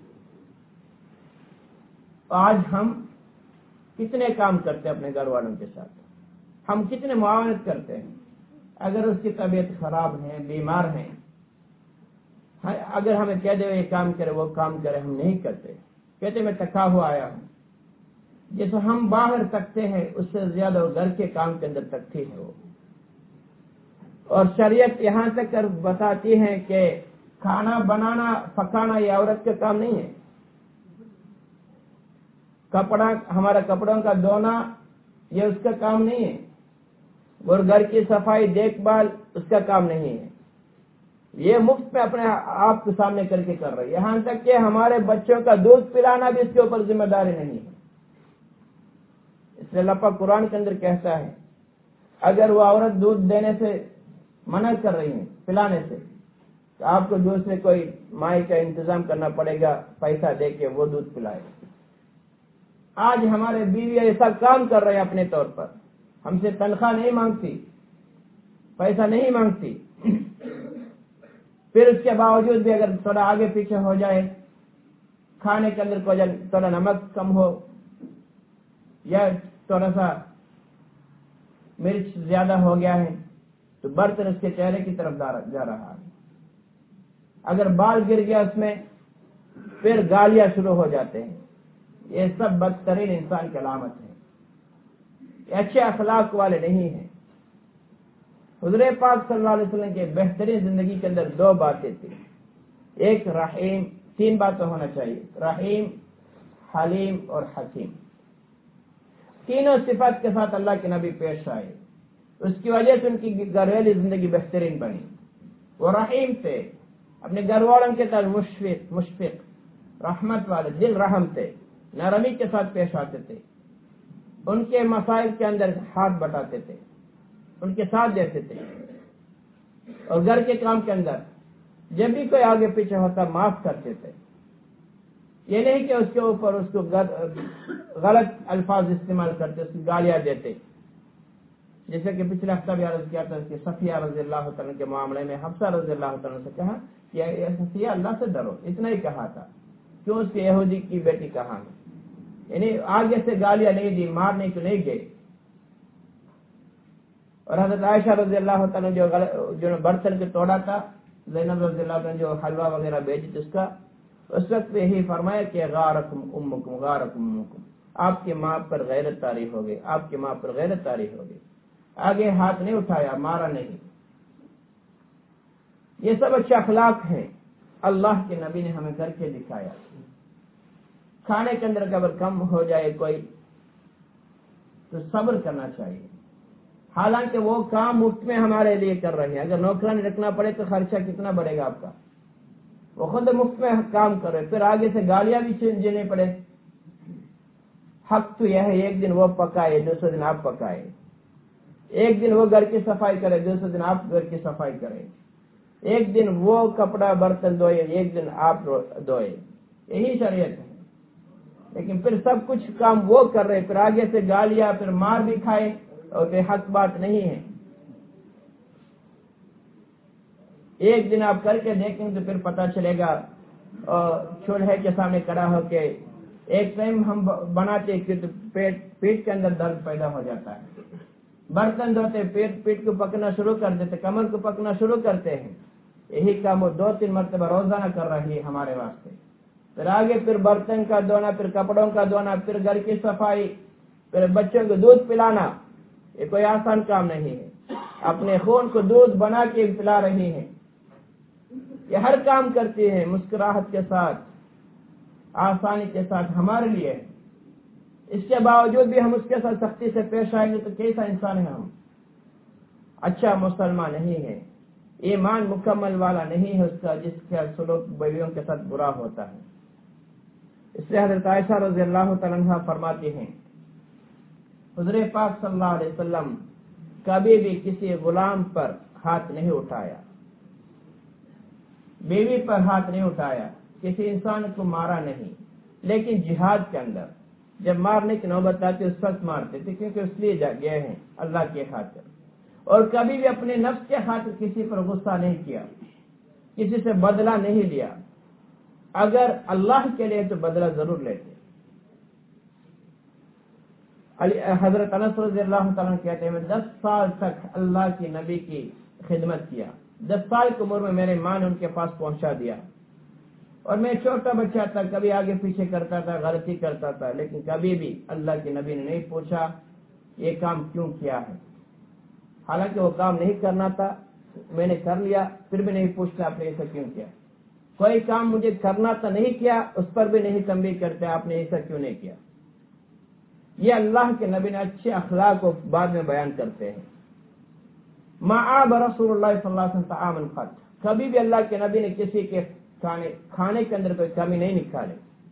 آج ہم کتنے کام کرتے ہیں اپنے گھر والوں کے ساتھ, ہم کتنے معاونت کرتے ہیں. اگر اس کی طبیعت خراب ہے, بیمار ہیں, اگر ہمیں کہہ دے یہ کام کرے وہ کام کرے, ہم نہیں کرتے. کہتے میں تھکا ہوا آیا ہوں. جیسے ہم باہر تکتے ہیں اس سے زیادہ وہ گھر کے کام کے اندر تکتی ہے وہ. اور شریعت یہاں تک کر بتاتی ہے کہ کھانا بنانا پکانا یہ عورت کا کام نہیں ہے. کپڑا, ہمارا کپڑوں کا دھونا یہ اس کا کام نہیں ہے. اور گھر کی صفائی دیکھ بھال اس کا کام نہیں ہے. یہ مفت میں اپنے آپ کے سامنے کر کے کر رہے. یہاں تک کہ ہمارے بچوں کا دودھ پلانا بھی اس کے اوپر ذمہ داری نہیں ہے. اس لیے اللہ پاک قرآن کے اندر کہتا ہے اگر وہ عورت دودھ دینے سے منع کر رہی ہے, پلانے سے, تو آپ کو دوسرے کوئی مائی کا انتظام کرنا پڑے گا, پیسہ دے کے وہ دودھ پلائے. آج ہمارے بیوی ایسا کام کر رہے ہیں اپنے طور پر, ہم سے تنخواہ نہیں مانگتی, پیسہ نہیں مانگتی, پھر اس کے باوجود بھی اگر تھوڑا آگے پیچھے ہو جائے, کھانے کے اندر کوئی تھوڑا نمک کم ہو یا تھوڑا سا مرچ زیادہ ہو گیا ہے تو برتن اس کے چہرے کی طرف جا رہا ہے. اگر بال گر گیا اس میں پھر گالیاں شروع ہو جاتے ہیں. یہ سب بدترین انسان کی علامت ہے, یہ اچھے اخلاق والے نہیں ہیں. حضور پاک صلی اللہ علیہ وسلم کے بہترین زندگی کے اندر دو باتیں تھیں. ایک رحیم, تین باتیں ہونا چاہیے, رحیم, حلیم اور حکیم. تینوں صفات کے ساتھ اللہ کے نبی پیش آئے. اس کی وجہ سے ان کی گھریلو زندگی بہترین بنی. وہ رحیم تھے, اپنے گھر والوں کے ساتھ مشفق مشفق رحمت والے, دل رحم تھے, نرمی کے ساتھ پیش آتے تھے. ان کے مسائل کے اندر ہاتھ بٹاتے تھے, ان کے ساتھ دیتے تھے. اور گھر کے کام کے اندر جب بھی کوئی آگے پیچھے ہوتا معاف کرتے تھے. یہ نہیں کہ اس کے اوپر اس کو غلط الفاظ استعمال کرتے, اس کی گالیاں دیتے. جیسے کہ پچھلے ہفتہ بھی عرض کیا تھا کہ صفیہ رضی اللہ تعالیٰ کے معاملے میں حفصہ رضی اللہ تعالیٰ سے کہا کہ صفیہ اللہ سے ڈرو, اتنا ہی کہا تھا. کیوں؟ اس کے یہودی کی بیٹی کہا ہے, یعنی آگے سے گالیاں نہیں دی, مارنے کو نہیں گئے. اور حضرت عائشہ رضی اللہ تعالیٰ جو جو برتن کو توڑا تھا, زینب رضی اللہ تعالیٰ جو حلوہ وغیرہ بیچی تھی اس کا, اس وقت پہ یہی فرمایا کہ غارکم امکم غارکم امکم, آپ کی ماں پر غیرت طاری ہو گئی, آپ کی ماں پر غیرت طاری ہو گئی. آگے ہاتھ نہیں اٹھایا, مارا نہیں. یہ سب اچھے اخلاق ہیں. اللہ کے نبی نے ہمیں کر کے دکھایا. کھانے کے اندر اگر کم ہو جائے کوئی تو صبر کرنا چاہیے. حالانکہ وہ کام مفت میں ہمارے لیے کر رہے ہیں. اگر نوکرانی رکھنا پڑے تو خرچہ کتنا بڑھے گا آپ کا. وہ خود مفت میں کام کر رہے, پھر آگے سے گالیاں بھی جینے پڑے. حق تو یہ ہے ایک دن وہ پکائے دوسرے دن آپ پکائے, ایک دن وہ گھر کی صفائی کرے دوسرے دن آپ گھر کی صفائی کرے, ایک دن وہ کپڑا برتن دھوئے ایک دن آپ دھوئے. یہی شریعت ہے. لیکن پھر سب کچھ کام وہ کر رہے, پھر آگے سے گالیاں, پھر مار بھی کھائے, اور یہ حق بات نہیں ہے. ایک دن آپ کر کے دیکھیں تو پھر پتہ چلے گا. چولہے کے سامنے کھڑا ہو کے ایک ٹائم ہم بناتے کہ پیٹ پیٹ کے اندر درد پیدا ہو جاتا ہے. برتن دھوتے پیٹ پیٹ کو پکنا شروع کر دیتے, کمر کو پکنا شروع کرتے ہیں. یہی کام وہ دو تین مرتبہ روزانہ کر رہی ہے ہمارے واسطے. پھر آگے پھر برتن کا دھونا, پھر کپڑوں کا دھونا, پھر گھر کی صفائی, پھر بچوں کو دودھ پلانا. یہ کوئی آسان کام نہیں ہے. اپنے خون کو دودھ بنا کے پلا رہی ہیں. یہ ہر کام کرتی ہے مسکراہٹ کے ساتھ, آسانی کے ساتھ ہمارے لیے. اس کے باوجود بھی ہم اس کے ساتھ سختی سے پیش آئیں گے تو کیسا انسان ہے ہم؟ اچھا مسلمان نہیں ہے, ایمان مکمل والا نہیں ہے اس کا, جس کا سلوک بیویوں کے ساتھ برا ہوتا ہے. اس لیے حضرت عائشہ رضی اللہ تعالیٰ عنہا فرماتی ہیں حضور پاک صلی اللہ علیہ وسلم کبھی بھی کسی غلام پر ہاتھ نہیں اٹھایا, بیوی پر ہاتھ نہیں اٹھایا, کسی انسان کو مارا نہیں. لیکن جہاد کے اندر جب مارنے کی نوبت آتی اس وقت مارتے تھے, کیونکہ اس لیے گئے ہیں اللہ کے خاطر. اور کبھی بھی اپنے نفس کے خاطر کسی پر غصہ نہیں کیا, کسی سے بدلہ نہیں لیا. اگر اللہ کے لیے تو بدلہ ضرور لیتے. حضرت انس رضی اللہ تعالیٰ کہتے ہیں میں دس سال تک اللہ کی نبی کی خدمت کیا. دس سال کی عمر میں میرے ماں نے ان کے پاس پہنچا دیا, اور میں چھوٹا بچہ تھا, کبھی آگے پیچھے کرتا تھا, غلطی کرتا تھا, لیکن کبھی بھی اللہ کے نبی نے نہیں پوچھا یہ کام کیوں کیا ہے. حالانکہ وہ کام نہیں کرنا تھا, میں نے کر لیا, پھر بھی نہیں پوچھتا آپ نے ایسا کیوں کیا. کوئی کام مجھے کرنا تھا نہیں کیا, اس پر بھی نہیں تنبیہ کرتے آپ نے ایسا کیوں نہیں کیا. یہ اللہ کے نبی نے اچھے اخلاق کو بعد میں بیان کرتے ہیں. ما عاب رسول اللہ صلی اللہ علیہ وسلم طعاما قط, کبھی بھی اللہ کے نبی نے کسی کے کھانے کھانے کے اندر کوئی کمی نہیں نکالے.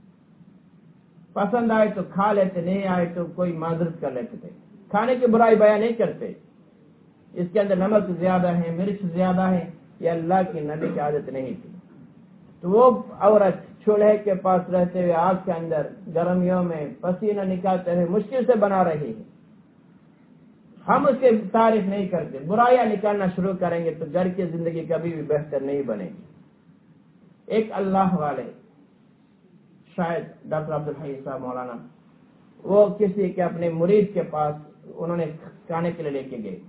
پسند آئے تو کھا لیتے, نہیں آئے تو کوئی معذرت کر لیتے تھے. کھانے کی برائی بیان نہیں کرتے, اس کے اندر نمک زیادہ ہے, مرچ زیادہ ہے, یہ اللہ کی نبی کی عادت نہیں تھی. تو وہ عورت چولہے کے پاس رہتے ہوئے آگ کے اندر گرمیوں میں پسینہ نکالتے ہوئے مشکل سے بنا رہی ہے. ہم اس کی تعریف نہیں کرتے, برائیاں نکالنا شروع کریں گے تو گھر کی زندگی کبھی بھی بہتر نہیں بنے گی. ایک اللہ والے شاید ڈاکٹر عبدالحی صاحب مولانا, وہ کسی کے اپنے مرید کے پاس انہوں نے کھانے کے لیے لے کے گئے.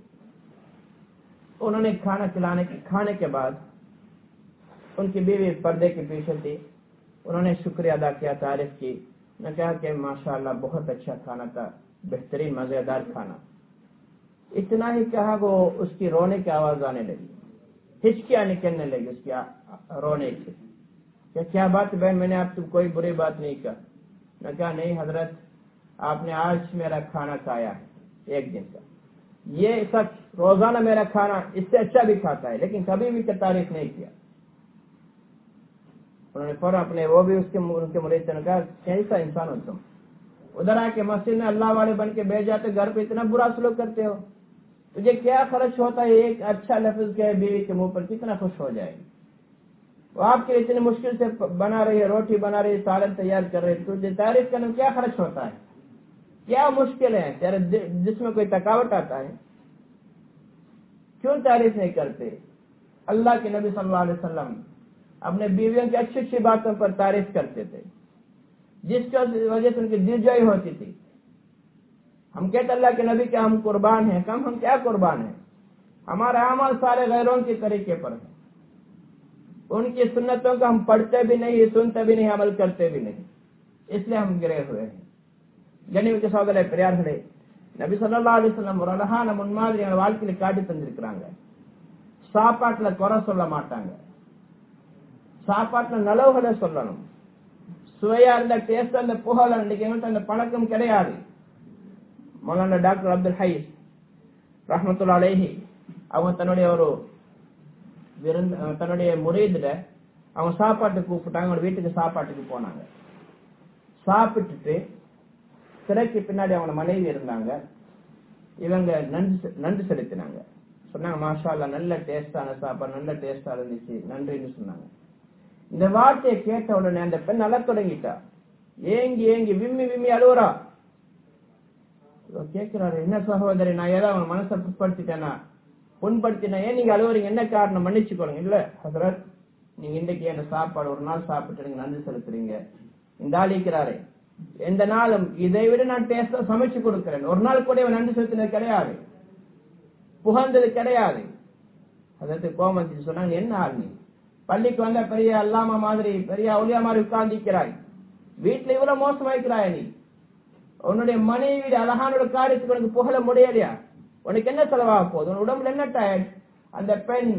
انہوں نے کھانا کھلانے کھانے کے بعد ان کی بیوی پردے کے پیچھے تھی. انہوں نے شکریہ ادا کیا, تعریف کی, نے کہا کہ ماشاءاللہ بہت اچھا کھانا تھا, بہترین مزیدار کھانا. اتنا ہی کہا وہ اس کی رونے کی آواز آنے لگی, ہچکیاں نکلنے لگی اس کی رونے سے. کہ کیا بات بہن, میں نے آپ کو کوئی بری بات نہیں کہا. میں کہا نہیں حضرت, آپ نے آج میرا کھانا کھایا ہے ایک دن کا, یہ سچ, روزانہ میرا کھانا اس سے اچھا بھی کھاتا ہے, لیکن کبھی بھی تعریف نہیں کیا. انہوں نے فوراً اپنے وہ بھی اس کے ان کے مرید نے کہا کیسا انسان ہو تم, ادھر آ کے مسجد میں اللہ والے بن کے بیٹھ جاتے, گھر پہ اتنا برا سلوک کرتے ہو. تجھے کیا خرچ ہوتا ہے ایک اچھا لفظ کے بیوی کے منہ پر, کتنا خوش ہو جائے. وہ آپ کے اتنی مشکل سے بنا رہی ہے, روٹی بنا رہی ہے, سالن تیار کر رہی ہے, تجھے تعریف کرنے میں کیا خرچ ہوتا ہے, کیا مشکل ہے, تیرے جس میں کوئی تھکاوٹ آتا ہے, کیوں تعریف نہیں کرتے. اللہ کے نبی صلی اللہ علیہ وسلم اپنے بیویوں کی اچھی اچھی باتوں پر تعریف کرتے تھے, جس کی وجہ سے ان کی دل جوئی ہوتی تھی. ہم کہتے اللہ کے نبی کے ہم قربان ہیں, کم ہم کیا قربان ہیں, ہمارے اعمال سارے غیروں کے طریقے پر ہیں. ان کی سنتوں کو ہم پڑھتے بھی نہیں, سنتے بھی نہیں, عمل کرتے بھی نہیں, اس لیے ہم گرے ہوئے ہیں. جنیو کے سودلے پیار ہڑے نبی صلی اللہ علیہ وسلم ورلہان منمادری والکی لکاٹی تندرکرانگا, ساپاٹل کورسولا ماٹانگا, சாப்பாட்டுல நலவுகளை சொல்லணும். சுவையா இருந்த டேஸ்ட் அந்த புகழ் அன்றைக்கு எங்கள்கிட்ட அந்த பழக்கம் கிடையாது. மௌலானா டாக்டர் அப்துல் ஹை ரஹ்மத்துல்லாஹி அலைஹி அவங்க தன்னுடைய ஒரு விருந்து தன்னுடைய முறையில அவங்க சாப்பாட்டுக்கு கூப்பிட்டாங்க. அவங்க வீட்டுக்கு சாப்பாட்டுக்கு போனாங்க. சாப்பிட்டுட்டு திரைக்கு பின்னாடி அவங்க மனைவி இருந்தாங்க. இவங்க நன்றி நன்றி செலுத்தினாங்க. சொன்னாங்க, மாஷா அல்லாஹ், நல்ல டேஸ்டான சாப்பாடு, நல்ல டேஸ்டா இருந்துச்சு, நன்றின்னு சொன்னாங்க. இந்த வார்த்தையை கேட்ட உடனே அந்த பெண் அழ தொடங்கிட்டா. ஏங்கி ஏங்கி விம்மி விம்மி அழுவுறா. கேட்கிறாரு, என்ன சகோதரி, நான் ஏதாவது அவங்க மனசை புண்படுத்திட்டேனா புண்படுத்தினா ஏன் நீங்க அழுவுறீங்க, என்ன காரணம், மன்னிச்சுக்கோங்க. இல்ல ஹசரத், நீங்க இன்றைக்கு என்ன சாப்பாடு ஒரு நாள் சாப்பிட்டு நீங்க நன்றி செலுத்துறீங்க. இந்த ஆளிக்கிறாரு, எந்த நாளும் இதை விட நான் டேஸ்டா சமைச்சு கொடுக்கிறேன், ஒரு நாள் கூட நன்றி செலுத்தினது கிடையாது, புகழ்ந்தது கிடையாது. அதற்கு கோமதி சொன்னாங்க, என்ன ஆள் நீ, பள்ளிக்கு வந்த பெரிய அல்லாமா மாதிரி பெரிய ஒளியா மாதிரி உட்கார்ந்திருக்கிறாய், வீட்டுல இவ்வளவு மோசமாய்க்கிறாய், நீ உன்னுடைய மனைவி அழகானோட காரியத்துக்கு உனக்கு புகழ முடியலையா, உனக்கு என்ன செலவாக போகுது, உன் உடம்புல என்ன டயர்ட். அந்த பெண்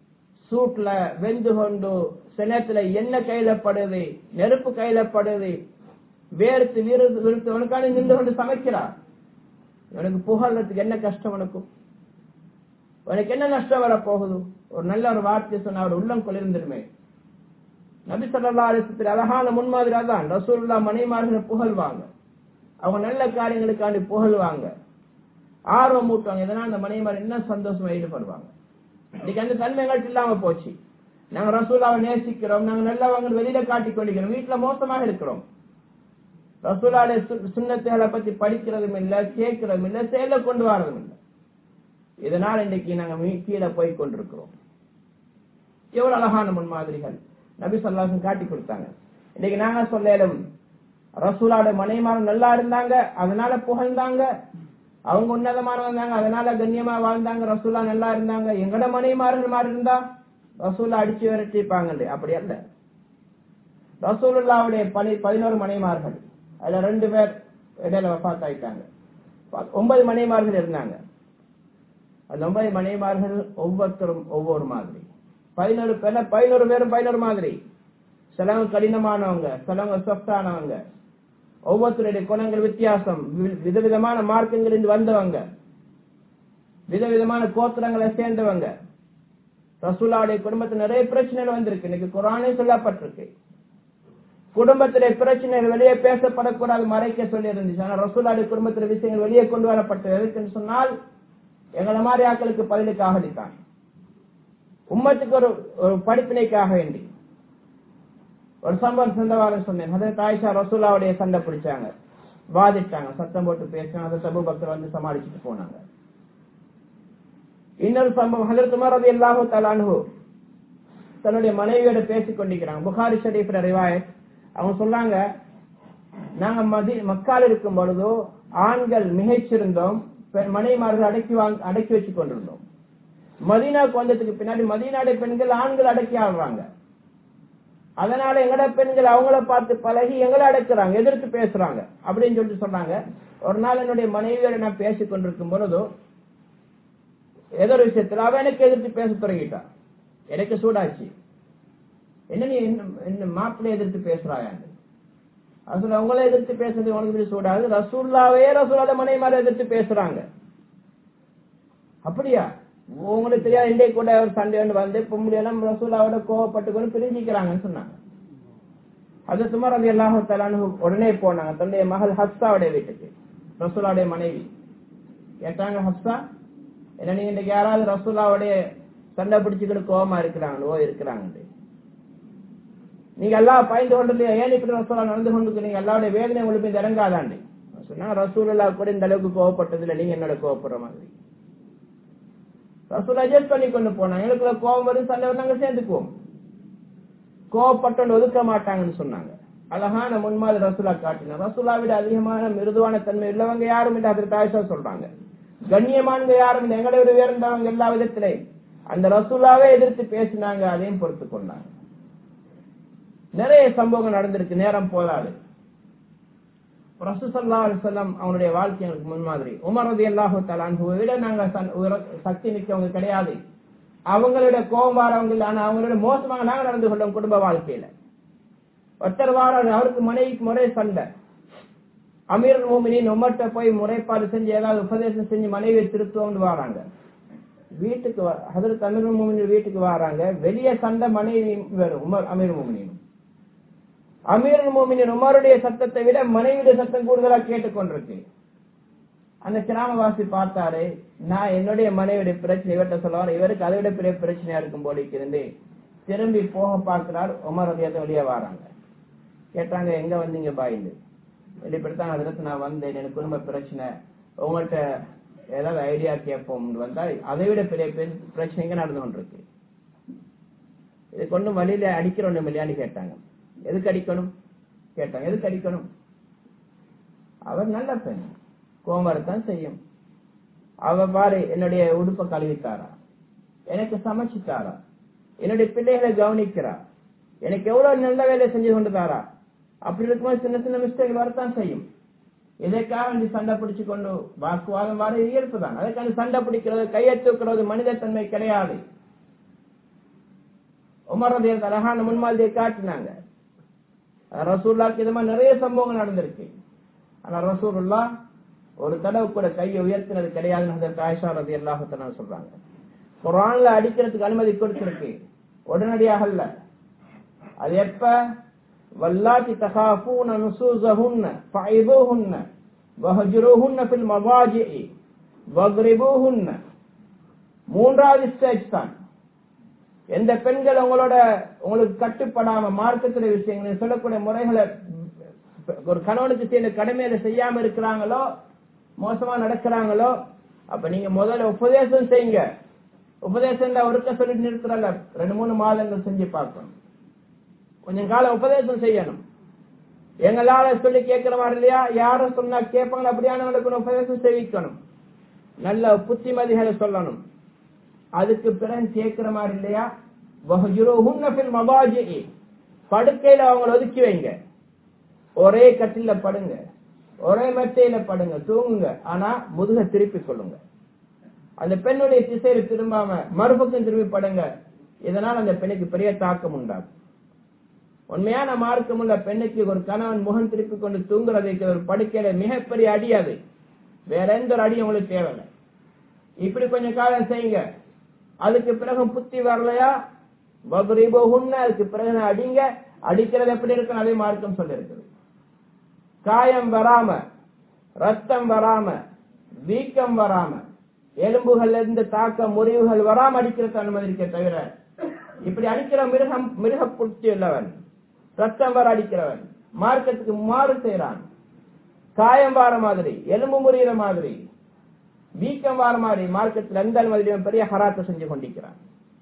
சூட்ல வெந்து கொண்டு சினத்துல எண்ணெய் கையில படுது, நெருப்பு கையில படுது, வேர்த்து விருது விருத்து உனக்கான நின்று கொண்டு சமைக்கிறார். உனக்கு புகழ்றதுக்கு என்ன கஷ்டம், உனக்கும் உனக்கு என்ன நஷ்டம் வர போகுது. ஒரு நல்ல ஒரு வார்த்தை சொன்ன அவர் உள்ளம் குளிர்ந்துருமே. நபி ஸல்லல்லாஹு அலைஹி வஸல்லம் அழகான முன்மாதிரி அதான். ரசூலுல்லாஹ் மனைவிமார்களை புகழ்வாங்க, அவங்க நல்ல காரியங்களுக்காண்டி புகழ்வாங்க, ஆர்வம் ஊட்டுவாங்க. இதனால் அந்த மனைவிமார் என்ன சந்தோஷமா ஈடுபடுவாங்க. இன்னைக்கு அந்த தன்மைகள் இல்லாம போச்சு. நாங்க ரசூலாவை நேசிக்கிறோம், நாங்க நல்லவங்க வெளியில காட்டிக் கொள்கிறோம், வீட்டுல மோசமாக இருக்கிறோம். ரசூலுல்லாஹ்வுடைய சுன்னத்துகளை பத்தி படிக்கிறதும் இல்ல, கேட்கிறதும் இல்ல, செயல கொண்டு வரதும் இல்லை. இதனால் இன்னைக்கு நாங்க கீழே போய் கொண்டிருக்கிறோம். எவ்வளவு அழகான முன்மாதிரிகள் நபி ஸல்லல்லாஹு அலைஹி வஸல்லம் காட்டி கொடுத்தாங்க. இன்னைக்கு நாங்க சொல்லலும் ரசூலுல்லாஹ்வுடைய மனைவிமார் நல்லா இருந்தாங்க, அதனால புகழ்ந்தாங்க, அவங்க உன்னதமானவங்க இருந்தாங்க, அதனால கண்ணியமா வாழ்ந்தாங்க, ரசூலுல்லாஹ் நல்லா இருந்தாங்க. எங்கட மனைவிமார்கள் மாதிரி இருந்தா ரசூலுல்லாஹ் அடிச்சு விரட்டிப்பாங்க. அப்படி அல்ல. ரசூலுல்லாஹ்வுடைய பனி பதினோரு மனைவிமார்கள், அதுல ரெண்டு பேர் இடையில வஃபாத் ஆயிட்டாங்க. ஒன்பது மனைவிமார்கள் இருந்தாங்க. அந்த ஒன்பது மனைவிமார்கள் ஒவ்வொருத்தரும் ஒவ்வொரு மாதிரி. பதினோரு பேர் பதினோரு பேரும் பதினோரு மாதிரி. சிலவங்க கடினமானவங்க, சிலவங்க சொஃப்டானவங்க, ஒவ்வொருத்தருடைய குணங்கள் வித்தியாசம், விதவிதமான மார்க்கங்களில் வந்தவங்க, விதவிதமான கோத்திரங்களை சேர்ந்தவங்க. ரசூலுல்லாஹ்வுடைய குடும்பத்தில் நிறைய பிரச்சனைகள் வந்திருக்கு. இன்னைக்கு குர்ஆனே சொல்லப்பட்டிருக்கு, குடும்பத்திலே பிரச்சனைகள் வெளியே பேசப்படக்கூடாது, மறைக்க சொல்லி இருந்துச்சு. ஆனா ரசூலுல்லாஹ்வுடைய குடும்பத்திலே விஷயங்கள் வெளியே கொண்டு வரப்பட்டது. எதுக்குன்னு சொன்னால் எங்களை மாதிரி ஆட்களுக்கு பதிலுக்காக அளித்தான், உம்மத்துக்கு ஒரு ஒரு படிப்பினைக்காக வேண்டி. ஒரு சம்பவம் சென்றவாறு சொன்னேன். ஹஜ்ரத் ஆயிஷா ரசூலுல்லாஹ்வுடைய சண்டை பிடிச்சாங்க, வாதிட்டாங்க, சத்தம் போட்டு பேசினாங்க. ஹஜ்ரத் அபூபக்கர் வந்து சமாளிச்சுட்டு போனாங்க. இன்னொரு சம்பவம், ஹஜ்ரத் உமர் ரலியல்லாஹு தஆலா அன்ஹு தன்னுடைய மனைவியோட பேசிக் கொண்டிருக்கிறாங்க. புகாரி ஷரீஃப்ல ரிவாயத். அவங்க சொல்றாங்க, நாங்க மதி மக்கால் இருக்கும் பொழுதோ ஆண்கள் மிகைச்சிருந்தோம், மனைவிமார்கள் அடக்கி வாங்க அடக்கி வச்சு கொண்டிருந்தோம். மதீனாவுக்கு வந்ததுக்கு பின்னாடி மதீனாவுடைய பெண்கள் ஆண்கள் அடக்கி ஆடுறாங்க. அதனால எங்கட பெண்கள் அவங்கள பார்த்து பழகி எங்களை அடக்குறாங்க, எதிர்த்து பேசுறாங்க அப்படின்னு சொல்லிட்டு சொன்னாங்க. ஒரு நாள் என்னுடைய மனைவியோட நான் பேசிக் கொண்டிருக்கும் பொழுதோ ஏதோ ஒரு விஷயத்துல அவ எனக்கு எதிர்த்து பேச தொடங்கிட்டான். எனக்கு சூடாச்சு, என்ன நீ என்ன மாப்பிள்ளை எதிர்த்து பேசுறாயான்னு. அது அவங்கள எதிர்த்து பேசுறது உனக்கு சூடாது, ரசூலுல்லாஹ்வே ரசூலுல்லாஹ் மனைவிமாரை எதிர்த்து பேசுறாங்க. அப்படியா, உங்களுக்கு தெரியாது, இன்றைக்கு கூட ஒரு சண்டை ஒன்று வந்து பொம்பளை எல்லாம் ரசூலுல்லாஹ்வோட கோவப்பட்டு கொண்டு பிரிஞ்சிக்கிறாங்கன்னு சொன்னாங்க. ஹஜ்ரத் உமர் ரலியல்லாஹு தஆலா அன்ஹு உடனே போனாங்க தன்னுடைய மகள் ஹப்ஸாவுடைய வீட்டுக்கு. ரசூலுல்லாஹ்வுடைய மனைவி கேட்டாங்க, ஹப்ஸா, என்ன நீங்க இன்றைக்கு யாராவது ரசூலுல்லாஹ்வுடைய சண்டை பிடிச்சுக்கிட்டு கோவமா இருக்கிறாங்களோ இருக்கிறாங்க, நீங்க எல்லாம் பயந்து கொண்டு ஏன் இப்படி ரசூலுல்லாஹ் நடந்து கொண்டு நீங்க எல்லாருடைய வேதனை உங்களுக்கு இந்த இறங்காதாண்டி சொன்னா, ரசூலுல்லாஹ் கூட இந்த அளவுக்கு கோவப்பட்டது இல்லை, நீங்க என்னோட கோவப்படுற மாதிரி. ரசூலுல்லாஹ் அட்ஜஸ்ட் பண்ணி கொண்டு போனாங்க. எங்களுக்கு கோவம் வரும், சண்டை நாங்க சேர்ந்துக்குவோம், கோவப்பட்டு ஒதுக்க மாட்டாங்கன்னு சொன்னாங்க. அழகான முன்மாதிரி ரசூலுல்லாஹ் காட்டினார். ரசூலுல்லாஹ் விட அதிகமான மிருதுவான தன்மை உள்ளவங்க யாரும் இல்லை. ஹஜ்ரத் ஆயிஷா சொல்றாங்க, கண்ணியமானவங்க யாரும் இல்லை, எங்களை விட உயர்ந்தவங்க எல்லா விதத்திலே. அந்த ரசூலுல்லாஹ்வே எதிர்த்து பேசினாங்க, அதையும் பொறுத்து கொண்டாங்க. நிறைய சம்பவங்கள் நடந்திருக்கு, நேரம் போதாது. ரசூல் ஸல்லல்லாஹு அலைஹி வஸல்லம் அவங்களுடைய வாழ்க்கைகளுக்கு முன்மாதிரி. உமர் ரலியல்லாஹு தஆலா அன்ஹுவை விட நாங்க சக்தி மிக்கவங்க கிடையாது. அவங்களோட கோபம் வாரவங்க, ஆனா அவங்களோட மோசமாக நாங்க நடந்து கொள்ளும் குடும்ப வாழ்க்கையில. ஒருத்தர் வார அவருக்கு மனைவிக்கு முறை சண்டை, அமீர் மோமினின் உமர்ட்ட போய் முறைப்பாடு செஞ்சு ஏதாவது உபதேசம் செஞ்சு மனைவியை திருத்துவோம்னு வராங்க. வீட்டுக்கு ஹதரத் அமீர் மோமினின் வீட்டுக்கு வராங்க, வெளியே சண்டை மனைவி உமர் அமீர் மோமினின். அமீர் மோமினின் உமருடைய சத்தத்தை விட மனைவியுடைய சத்தம் கூடுதலா கேட்டுக்கொண்டிருக்கு. அந்த கிராமவாசி பார்த்தாரு, நான் என்னுடைய மனைவியுடைய பிரச்சனை இவர்கிட்ட சொல்லுவார், இவருக்கு அதை விட பெரிய பிரச்சனையா இருக்கும் போல இருந்து திரும்பி போக பார்க்கிறார். உமர் ரலியல்லாஹு வெளியே வராங்க. கேட்டாங்க, எங்க வந்தீங்க பாயிந்து? இப்படித்தான் அதில் நான் வந்தேன், எனக்கு குடும்ப பிரச்சனை, உங்கள்கிட்ட ஏதாவது ஐடியா கேட்போம் வந்தா அதை விட பெரிய பிரச்சனைங்க நடந்து கொண்டிருக்கு, இது கொண்டு வழியில அடிக்கிறோம் இல்லையான்னு கேட்டாங்க. எதுக்கு அடிக்கணும் கேட்டாங்க. எதுக்கு அடிக்கணும்? அவர் நல்ல பெண், கோமரத்தான் செய்யும். அவ பாரு என்னுடைய உடுப்பை கழுவித்தாரா, எனக்கு சமைச்சுத்தாரா, என்னுடைய பிள்ளைகளை கவனிக்கிறா, எனக்கு எவ்வளவு நல்ல வேலை செஞ்சு கொண்டு தாரா. அப்படி இருக்கும்போது சின்ன சின்ன மிஸ்டேக் வரத்தான் செய்யும். இதற்காக சண்டை பிடிச்சு கொண்டு வாக்குவாதம் வர இயல்பு தான். அதுக்கான சண்டை பிடிக்கிறது, கையை தூக்குறது மனித தன்மை கிடையாது. உமர் ரலியல்லாஹு அழகான முன்மாதிரியை காட்டினாங்க. ரசூலுல்லாஹ்க்கு இது மாதிரி நிறைய சம்பவங்கள் நடந்திருக்கு. ஆனா ரசூலுல்லாஹ் ஒரு தடவை கூட கையை உயர்த்தினது கிடையாதுன்னு ஹஜ்ரத் ஆயிஷா ரலியல்லாஹு தஆலா சொல்றாங்க. குர்ஆன்ல அடிக்கிறதுக்கு அனுமதி கொடுத்திருக்கு, உடனடியாக அல்ல. அது எப்ப? வல்லாத்தி தகாஃபூன நுசூஸஹுன்ன ஃபஐதுஹுன்ன வஹஜுருஹுன்ன ஃபில் மவாஜிஇ வக்ரிபூஹுன்ன. மூன்றாவது ஸ்டேஜ் தான். எந்த பெண்கள் உங்களோட உங்களுக்கு கட்டுப்படாம மார்க்கத்திலே விஷயங்களை சொல்லக்கூடிய முறைகளை ஒரு கணவனுக்கு செய்ய கடமையில செய்யாம இருக்கிறாங்களோ, மோசமா நடக்கிறாங்களோ, அப்ப நீங்க முதல்ல உபதேசம் செய்யுங்க. உபதேசம் ஒருக்க சொல்லி நிறுத்துறாங்க, ரெண்டு மூணு மாதங்கள் செஞ்சு பார்க்கணும். கொஞ்சம் காலம் உபதேசம் செய்யணும். எங்களால சொல்லி கேட்கிற மாதிரி இல்லையா, யாரும் சொன்னா கேட்பாங்க, அப்படியானவங்களுக்கு உபதேசம் செய்விக்கணும். நல்ல புத்திமதிகளை சொல்லணும். அதுக்கு பிறகு கேட்கிற மாதிரி இல்லையா, படுக்கையில அவங்களை ஒதுக்கி வைங்க. ஒரே கட்டில படுங்க, ஒரே மெத்தையில படுங்க, தூங்குங்க. ஆனா முதுக திருப்பி கொள்ளுங்க. அந்த பெண்ணுடைய திசையில திரும்பாம மறுபக்கம் திரும்பி படுங்க. இதனால் அந்த பெண்ணுக்கு பெரிய தாக்கம் உண்டாகும். உண்மையான மார்க்கம் உள்ள பெண்ணுக்கு ஒரு கணவன் முகம் திருப்பி கொண்டு தூங்குறதுக்கு ஒரு படுக்கையில மிகப்பெரிய அடி. அது வேற எந்த ஒரு அடி உங்களுக்கு தேவையில்லை. இப்படி கொஞ்சம் காலம் செய்யுங்க. அதுக்கு பிறகு புத்தி வரலையா, அதுக்கு பிறகு அடிங்க. அடிக்கிறது எப்படி இருக்கு அதே மார்க்கம் சொல்லி இருக்குது. காயம் வராம, ரத்தம் வராம, வீக்கம் வராம, எலும்புகள் இருந்து தாக்க முறிவுகள் வராம அடிக்கிறது அனுமதி இருக்க தவிர, இப்படி அடிக்கிற மிருகம் மிருக புத்தி உள்ளவன், ரத்தம் வர அடிக்கிறவன், மார்க்கத்துக்கு மாறு செய்யறான். காயம் வார மாதிரி, எலும்பு முறிகிற மாதிரி, வீக்கம் வார மாதிரி மார்க்கத்தில் எந்த அனுமதியும் பெரிய ஹராத்தை செஞ்சு கொண்டிருக்கிறான்.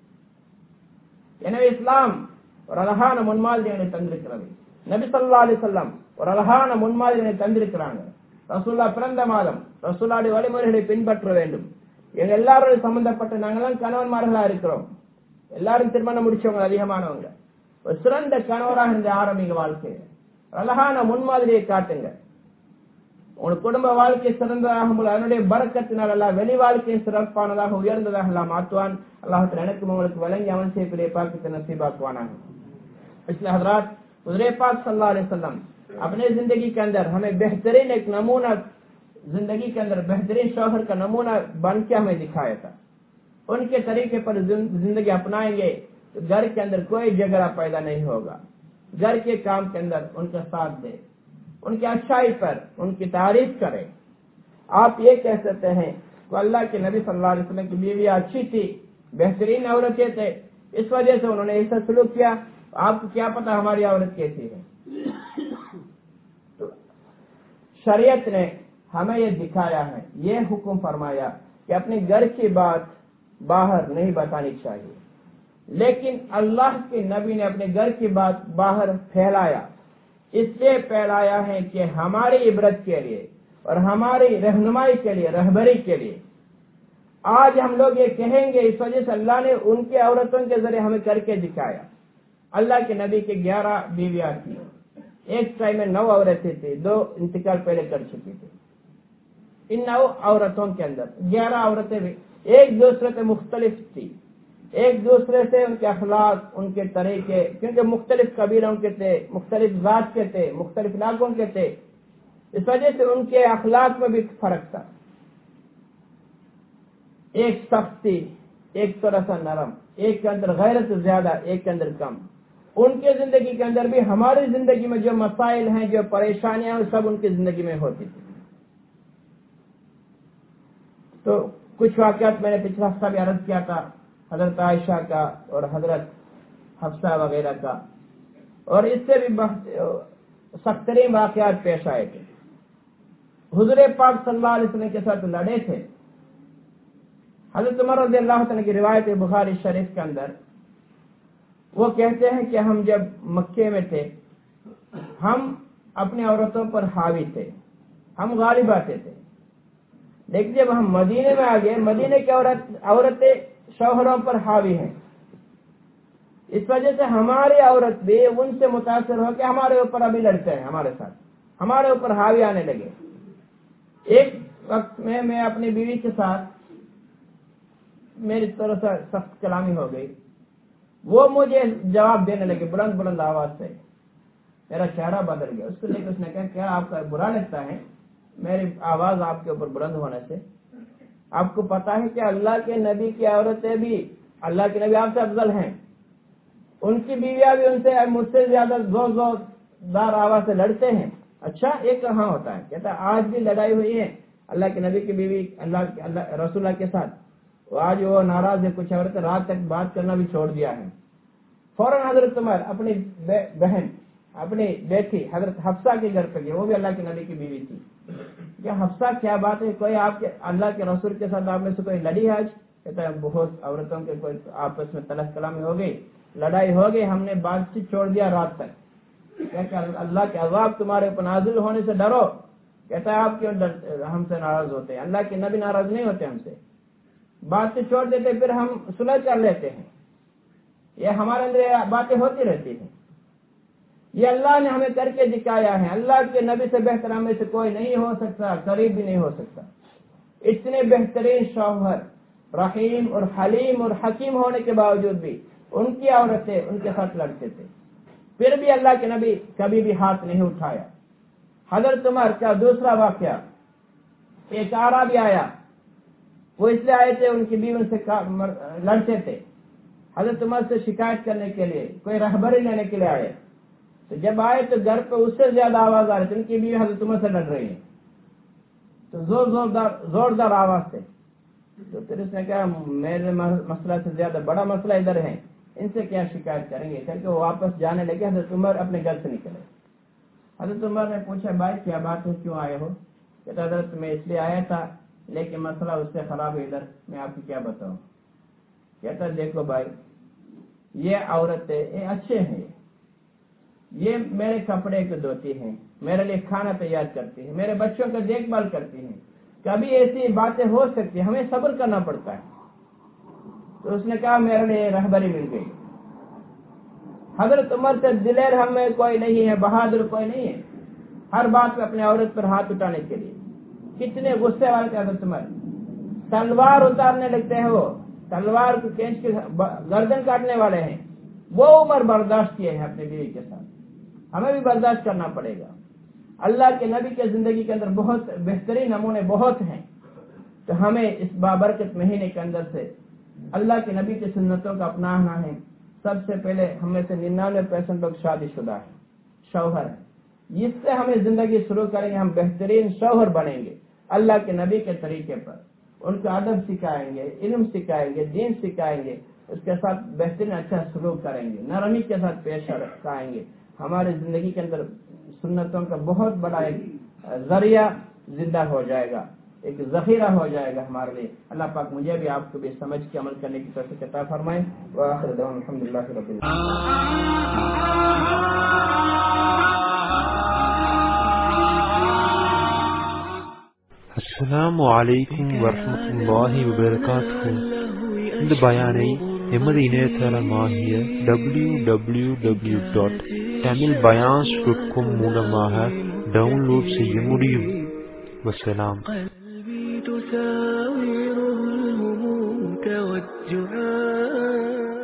எனவே இஸ்லாம் ஒரு அழகான முன்மாதிரியை தந்திருக்கிறது. நபி ஸல்லல்லாஹு அலைஹி வஸல்லம் ஒரு அழகான முன்மாதிரியை தந்திருக்கிறாங்க. ரசூலுல்லாஹ் பிறந்த மாதம் ரசூலுல்லாஹ்வுடைய வழிமுறைகளை பின்பற்ற வேண்டும். எங்க எல்லாரோட சம்பந்தப்பட்ட நாங்கெல்லாம் கணவன்மார்களா இருக்கிறோம். எல்லாரும் திருமணம் முடிச்சவங்க அதிகமானவங்க. ஒரு சிறந்த கணவராக இந்த ஆரம்பிங்க வாழ்க்கையை. அழகான முன்மாதிரியை காட்டுங்க. உங்களுக்கு குடும்ப வாழ்க்கை சிறந்ததாக அதனுடைய பரக்கத்தினால் எல்லாம் வெளி வாழ்க்கையை சிறப்பானதாக உயர்ந்ததாக எல்லாம் மாற்றுவான். அல்லாஹ் எனக்கும் உங்களுக்கு வழங்கி அவன் செய்யக்கூடிய பாக்கத்தை नसीबाக்குவானாக. इसलिए हजरात हुज़ूर पाक सल्लल्लाहु अलैहि वसल्लम अपने जिंदगी के अंदर हमें बेहतरीन एक नमूना, जिंदगी के अंदर बेहतरीन शौहर का नमूना बन के हमें दिखाया था. उनके तरीके पर जिंदगी अपनाएंगे तो घर के अंदर कोई झगड़ा पैदा नहीं होगा. घर के काम के अंदर उनका साथ दे, उनकी अच्छाई पर उनकी तारीफ करें. आप ये कह सकते हैं कि अल्लाह के नबी सल्लल्लाहु अलैहि वसल्लम की बीवी अच्छी थी, बेहतरीन औरतें थे, इस वजह से उन्होंने ऐसा सलूक किया. आपको क्या पता हमारी औरत कैसी है. तो शरीयत ने हमें ये दिखाया है, ये हुक्म फरमाया कि अपने घर की बात बाहर नहीं बतानी चाहिए. लेकिन अल्लाह के नबी ने अपने घर की बात बाहर फैलाया. इसलिए फैलाया है कि हमारी इबरत के लिए और हमारी रहनुमाई के लिए, रहबरी के लिए. आज हम लोग ये कहेंगे इस वजह से अल्लाह ने उनके औरतों के जरिए हमें करके दिखाया. अल्लाह के नबी के ग्यारह बीवियां थी. एक टाइम में नौ औरतें थी, दो इंतकाल पहले कर चुकी थी. इन नौ औरतों के अंदर ग्यारह औरतें भी एक दूसरे से मुख्तलिफ थी. ایک دوسرے سے ان کے اخلاق، ان کے طریقے، کیونکہ مختلف قبیلوں کے تھے، مختلف ذات کے تھے، مختلف علاقوں کے تھے، اس وجہ سے ان کے اخلاق میں بھی فرق تھا، ایک سختی، ایک تھوڑا سا نرم، ایک کے اندر غیرت زیادہ، ایک کے اندر کم۔ ان کے زندگی کے اندر بھی ہماری زندگی میں جو مسائل ہیں، جو پریشانیاں ہیں، سب ان کی زندگی میں ہوتی تھی۔ تو کچھ واقعات میں نے پچھلا ہفتہ بھی عرض کیا تھا، حضرت عائشہ کا اور حضرت حفصہ وغیرہ کا، اور اس سے بھی سخت ترین واقعات پیش آئے تھے۔ حضور پاک صلی اللہ علیہ وسلم کے ساتھ لڑے تھے۔ حضرت عمر رضی اللہ عنہ کی روایت بخاری شریف کے اندر وہ کہتے ہیں کہ ہم جب مکے میں تھے، ہم اپنی عورتوں پر حاوی تھے، ہم غالب آتے تھے، لیکن جب ہم مدینے میں آ گئے، مدینے کی عورت عورتیں شوہروں پر حاوی ہیں، اس وجہ سے ہماری عورت بھی ان سے متاثر ہو کے ہمارے اوپر ابھی لڑتے ہیں، ہمارے ساتھ ہمارے اوپر حاوی آنے لگے۔ ایک وقت میں میں اپنی بیوی کے ساتھ میری طرف سے سخت کلامی ہو گئی، وہ مجھے جواب دینے لگے بلند بلند آواز سے، میرا چہرہ بدل گیا۔ اس کو لے کے اس نے کہا کیا آپ کا برا لگتا ہے میری آواز آپ کے اوپر بلند ہونے سے؟ آپ کو پتا ہے کہ اللہ کے نبی کی عورتیں بھی، اللہ کے نبی آپ سے افضل ہیں، ان کی بیویاں بھی ان سے مجھ سے زیادہ زور زور دار آواز سے لڑتے ہیں۔ اچھا ایک کہاں ہوتا ہے؟ کہتا ہے آج بھی لڑائی ہوئی ہے اللہ کے نبی کی بیوی اللہ اللہ رسول اللہ کے ساتھ، آج وہ ناراض ہے، کچھ عورتیں رات تک بات کرنا بھی چھوڑ دیا ہے۔ فوراً حضرت عمر اپنی بہن، اپنی بیٹی حضرت حفصہ کے گھر پہ گئے، وہ بھی اللہ کے نبی کی بیوی تھی۔ کہ حفصہ کیا بات ہے، کوئی آپ کے اللہ کے رسول کے ساتھ آپ میں سے کوئی لڑی ہے آج؟ کہتا ہے بہت عورتوں کے کوئی آپس میں تلخ کلامی ہو گئی، لڑائی ہو گئی، ہم نے بات چیت چھوڑ دیا رات تک۔ کہ اللہ کے عذاب تمہارے اوپر نازل ہونے سے ڈرو۔ کہتا ہے آپ کیوں ہم سے ناراض ہوتے ہیں؟ اللہ کے نبی ناراض نہیں ہوتے ہم سے، بات سے چھوڑ دیتے پھر ہم صلح کر لیتے ہیں، یہ ہمارے اندر باتیں ہوتی رہتی ہیں، یہ اللہ نے ہمیں کر کے دکھایا ہے۔ اللہ کے نبی سے بہتر ہمیں سے کوئی نہیں ہو سکتا، قریب بھی نہیں ہو سکتا۔ اتنے بہترین شوہر، رحیم اور حلیم اور حکیم ہونے کے باوجود بھی ان کی عورتیں ان کے ساتھ لڑتے تھے، پھر بھی اللہ کے نبی کبھی بھی ہاتھ نہیں اٹھایا۔ حضرت عمر کا دوسرا واقعہ، ایک اعرابی آیا، وہ اس لیے آئے تھے ان کی بیوی ان سے لڑتے تھے، حضرت عمر سے شکایت کرنے کے لیے، کوئی رہبری لینے کے لیے آئے، تو جب آئے تو گھر پہ اس سے زیادہ آواز آ رہی تھی، ان کی بیوی حضرت عمر سے لڑ رہی ہے، تو زور زوردار زوردار آواز سے۔ تو پھر اس نے کہا میرے مسئلہ سے زیادہ بڑا مسئلہ ادھر ہے، ان سے کیا شکایت کریں گے؟ کہ وہ واپس جانے لگے، حضرت عمر اپنے گھر سے نکلے۔ حضرت عمر نے پوچھا بھائی کیا بات ہے، کیوں آئے ہو؟ کہتا حضرت میں اس لیے آیا تھا لیکن مسئلہ اس سے خراب ہے ادھر، میں آپ کو کیا بتاؤں۔ کہتا دیکھو بھائی یہ عورتیں یہ اچھے ہیں، یہ میرے کپڑے کو دھوتی ہیں، میرے لیے کھانا تیار کرتی ہیں، میرے بچوں کا دیکھ بھال کرتی ہیں، کبھی ایسی باتیں ہو سکتی ہیں، ہمیں صبر کرنا پڑتا ہے۔ تو اس نے کہا میرے لیے رہبری مل گئی۔ حضرت عمر سے دلیر ہم میں کوئی نہیں ہے، بہادر کوئی نہیں ہے ہر بات پہ اپنے عورت پر ہاتھ اٹھانے کے لیے۔ کتنے غصے والے تھے حضرت عمر، تلوار اتارنے لگتے ہیں، وہ تلوار کو کھینچ کے گردن کاٹنے والے ہیں، وہ عمر برداشت کیے ہیں اپنی بیوی کے ساتھ، ہمیں بھی برداشت کرنا پڑے گا۔ اللہ کے نبی کے زندگی کے اندر بہت بہترین نمونے بہت ہیں، تو ہمیں اس بابرکت مہینے کے اندر سے اللہ کے نبی کی سنتوں کا اپنانا ہے۔ سب سے پہلے ہم میں سے ننانوے پرسینٹ لوگ شادی شدہ ہیں، شوہر ہیں، اس سے ہمیں زندگی شروع کریں گے، ہم بہترین شوہر بنیں گے اللہ کے نبی کے طریقے پر، ان کو ادب سکھائیں گے، علم سکھائیں گے، دین سکھائیں گے، اس کے ساتھ بہترین اچھا سلوک کریں گے، نرمی کے ساتھ پیش آئیں گے۔ ہماری زندگی کے اندر سنتوں کا بہت بڑا ایک ذریعہ زندہ ہو جائے گا، ایک ذخیرہ ہو جائے گا ہمارے لیے۔ اللہ پاک مجھے بھی آپ کو بھی سمجھ کے عمل کرنے کی توفیق عطا فرمائے۔ وآخر دعوانا الحمدللہ رب العالمین۔ அஸ்ஸலாமு அலைக்கும் வரஹ்மத்துல்லாஹி வபரகாத்துஹு. இந்த பயானை எமது இணையதளமாகிய W W W dot Tamil பயான்ஸ் டாட் காம் மூலமாக டவுன்லோட் செய்ய முடியும். வஸ்ஸலாம்.